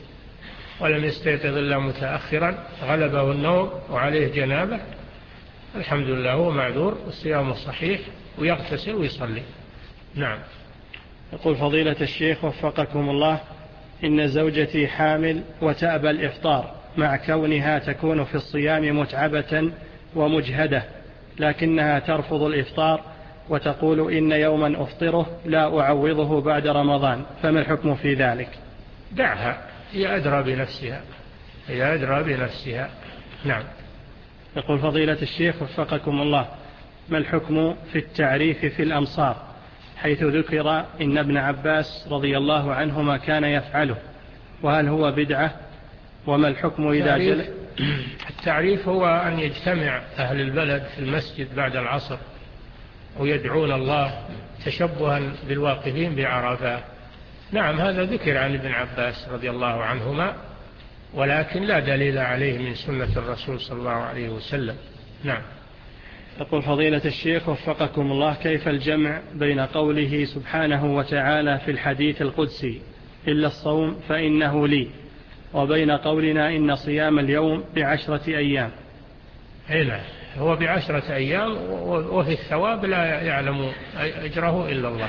ولم يستيقظ إلا متأخرا غلبه النوم وعليه جنابه، الحمد لله هو معذور والصيام صحيح ويغتسل ويصلي. نعم. يقول فضيلة الشيخ وفقكم الله: إن زوجتي حامل وتأبى الإفطار مع كونها تكون في الصيام متعبة ومجهدة، لكنها ترفض الإفطار وتقول إن يوما أفطره لا أعوضه بعد رمضان، فما الحكم في ذلك؟ دعها، هي أدرى بنفسها، هي أدرى بنفسها. نعم. يقول فضيلة الشيخ وفقكم الله، ما الحكم في التعريف في الأمصار، حيث ذكر إن ابن عباس رضي الله عنهما كان يفعله، وهل هو بدعة؟ وما الحكم إذا جل؟ التعريف هو أن يجتمع أهل البلد في المسجد بعد العصر ويدعون الله تشبها بالواقفين بعرفة. نعم، هذا ذكر عن ابن عباس رضي الله عنهما، ولكن لا دليل عليه من سنة الرسول صلى الله عليه وسلم. نعم. يقول فضيلة الشيخ وفقكم الله، كيف الجمع بين قوله سبحانه وتعالى في الحديث القدسي إلا الصوم فإنه لي، وبين قولنا إن صيام اليوم بعشرة أيام؟ هنا هو بعشرة أيام، وفي الثواب لا يعلم أجره إلا الله.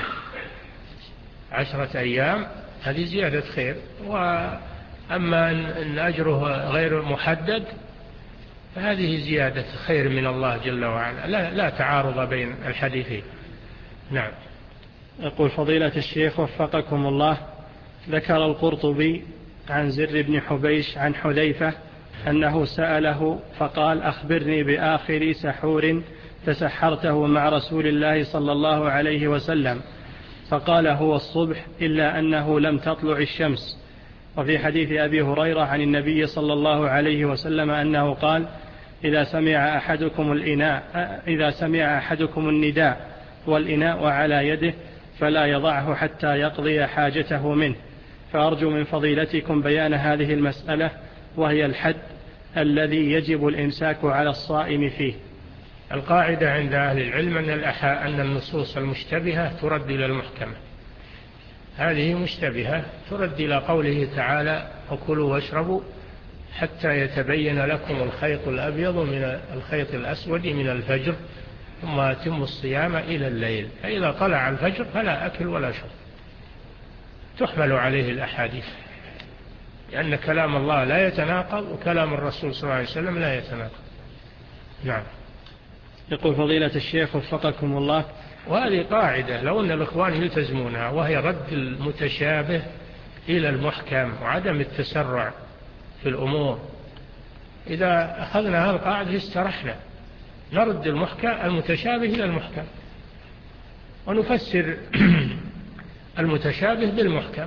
عشرة أيام هذه زيادة خير، وأما أن أجره غير محدد فهذه زيادة خير من الله جل وعلا، لا, لا تعارض بين الحديثين. نعم. يقول فضيلة الشيخ وفقكم الله، ذكر القرطبي عن زر بن حبيش عن حذيفة أنه سأله فقال أخبرني بآخر سحور تسحرته مع رسول الله صلى الله عليه وسلم، فقال هو الصبح إلا أنه لم تطلع الشمس. وفي حديث أبي هريرة عن النبي صلى الله عليه وسلم أنه قال إذا سمع أحدكم الإناء إذا سمع أحدكم النداء والإناء على يده فلا يضعه حتى يقضي حاجته منه. فأرجو من فضيلتكم بيان هذه المسألة، وهي الحد الذي يجب الإمساك على الصائم فيه. القاعدة عند أهل العلم أن, أن النصوص المشتبهة ترد إلى المحكمة. هذه مشتبهة ترد إلى قوله تعالى وكلوا واشربوا حتى يتبين لكم الخيط الأبيض من الخيط الأسود من الفجر ثم أتموا الصيام إلى الليل، فإذا طلع الفجر فلا أكل ولا شرب. تحمل عليه الأحاديث، لأن كلام الله لا يتناقض وكلام الرسول صلى الله عليه وسلم لا يتناقض. نعم. يقول فضيلة الشيخ وفقكم الله، وهذه قاعدة لو أن الإخوان يلتزمونها، وهي رد المتشابه إلى المحكم وعدم التسرع في الأمور. إذا أخذنا هذه القاعدة استرحنا، نرد المحكم المتشابه إلى المحكم ونفسر المتشابه بالمحكم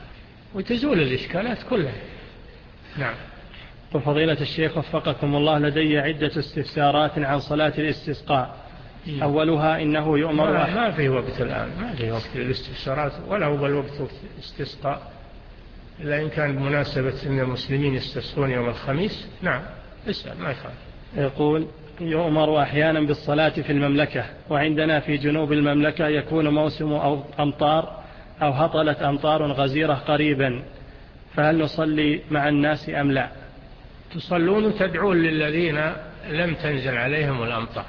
وتزول الإشكالات كلها. نعم. وفضيلة الشيخ وفقكم الله، لدي عدة استفسارات عن صلاة الاستسقاء. أولها إنه يؤمر ما, ما في وقت الآن، ما في وقت الاستفسارات ولا هو الوقت الاستسقاء، إلا إن كان بمناسبة أن المسلمين يستسقون يوم الخميس. نعم اسأل ما يخالف. يقول يؤمر أحيانا بالصلاة في المملكة، وعندنا في جنوب المملكة يكون موسم أو أمطار أو هطلت أمطار غزيرة قريبا، فهل نصلي مع الناس أم لا؟ تصلون وتدعون للذين لم تنزل عليهم الأمطار،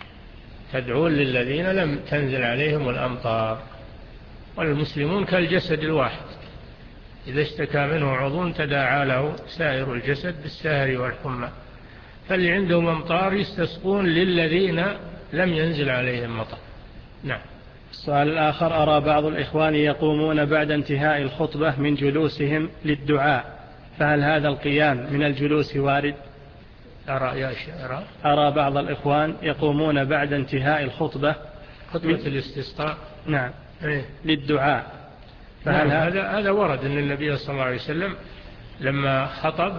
تدعون للذين لم تنزل عليهم الأمطار. والمسلمون كالجسد الواحد، إذا اشتكى منه عضو تداعى له سائر الجسد بالسهر والحمى، فاللي عندهم أمطار يستسقون للذين لم ينزل عليهم مطر. نعم. السؤال الآخر، أرى بعض الإخوان يقومون بعد انتهاء الخطبة من جلوسهم للدعاء، فهل هذا القيام من الجلوس وارد؟ أرى يا أرى أرى بعض الإخوان يقومون بعد انتهاء الخطبة خطبة الاستسقاء نعم إيه؟ للدعاء، فهل نعم. هذا هذا ورد أن النبي صلى الله عليه وسلم لما خطب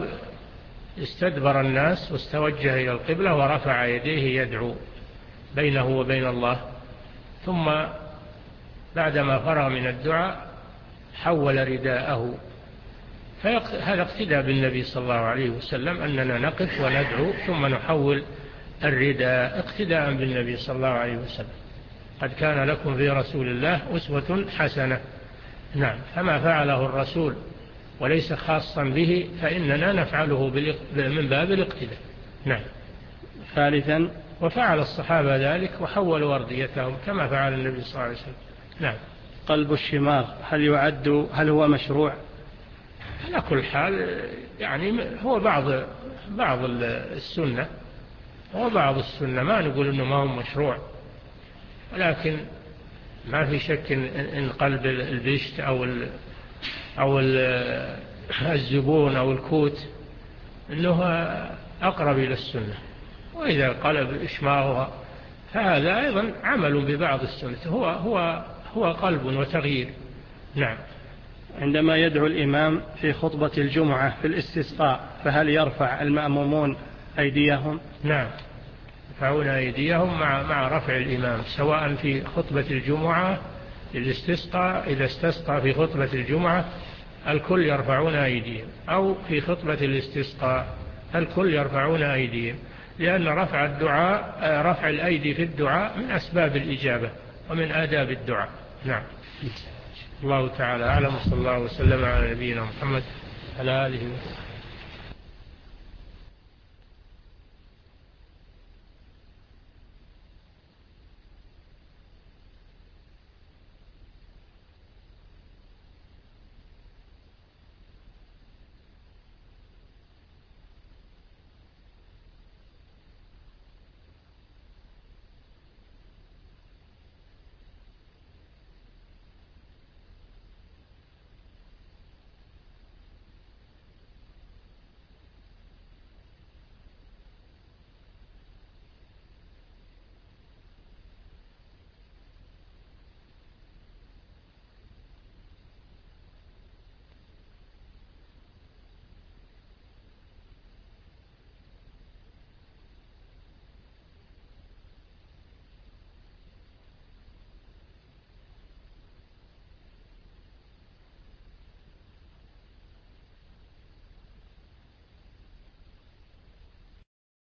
استدبر الناس واستوجه إلى القبلة ورفع يديه يدعو بينه وبين الله، ثم بعدما فرغ من الدعاء حول رداءه. فهذا اقتداء بالنبي صلى الله عليه وسلم أننا نقف وندعو ثم نحول الرداء، اقتداء بالنبي صلى الله عليه وسلم. قد كان لكم في رسول الله أسوة حسنة. نعم. فما فعله الرسول وليس خاصا به فإننا نفعله من باب الاقتداء. نعم. ثالثا، وفعل الصحابة ذلك وحولوا أرديتهم كما فعل النبي صلى الله عليه وسلم. نعم. قلب الشماغ هل يعد هل هو مشروع؟ على كل حال يعني هو بعض بعض السنة، هو بعض السنة، ما نقول إنه ما هو مشروع. ولكن ما في شك إن قلب البشت أو أو الزبون أو الكوت أنه أقرب إلى السنة، وإذا قلب إشماغها فهذا أيضا عمل ببعض السنة، هو هو هو قلب وتغيير. نعم. عندما يدعو الإمام في خطبة الجمعة في الاستسقاء فهل يرفع المأمومون أيديهم؟ نعم، يرفعون أيديهم مع مع رفع الإمام، سواء في خطبة الجمعة الاستسقاء، إذا استسقى في خطبة الجمعة الكل يرفعون أيديهم، أو في خطبة الاستسقاء الكل يرفعون أيديهم، لأن رفع الدعاء رفع الأيدي في الدعاء من أسباب الإجابة ومن آداب الدعاء. نعم. الله تعالى أعلم، صلى الله وسلم على نبينا محمد على آله وسلم.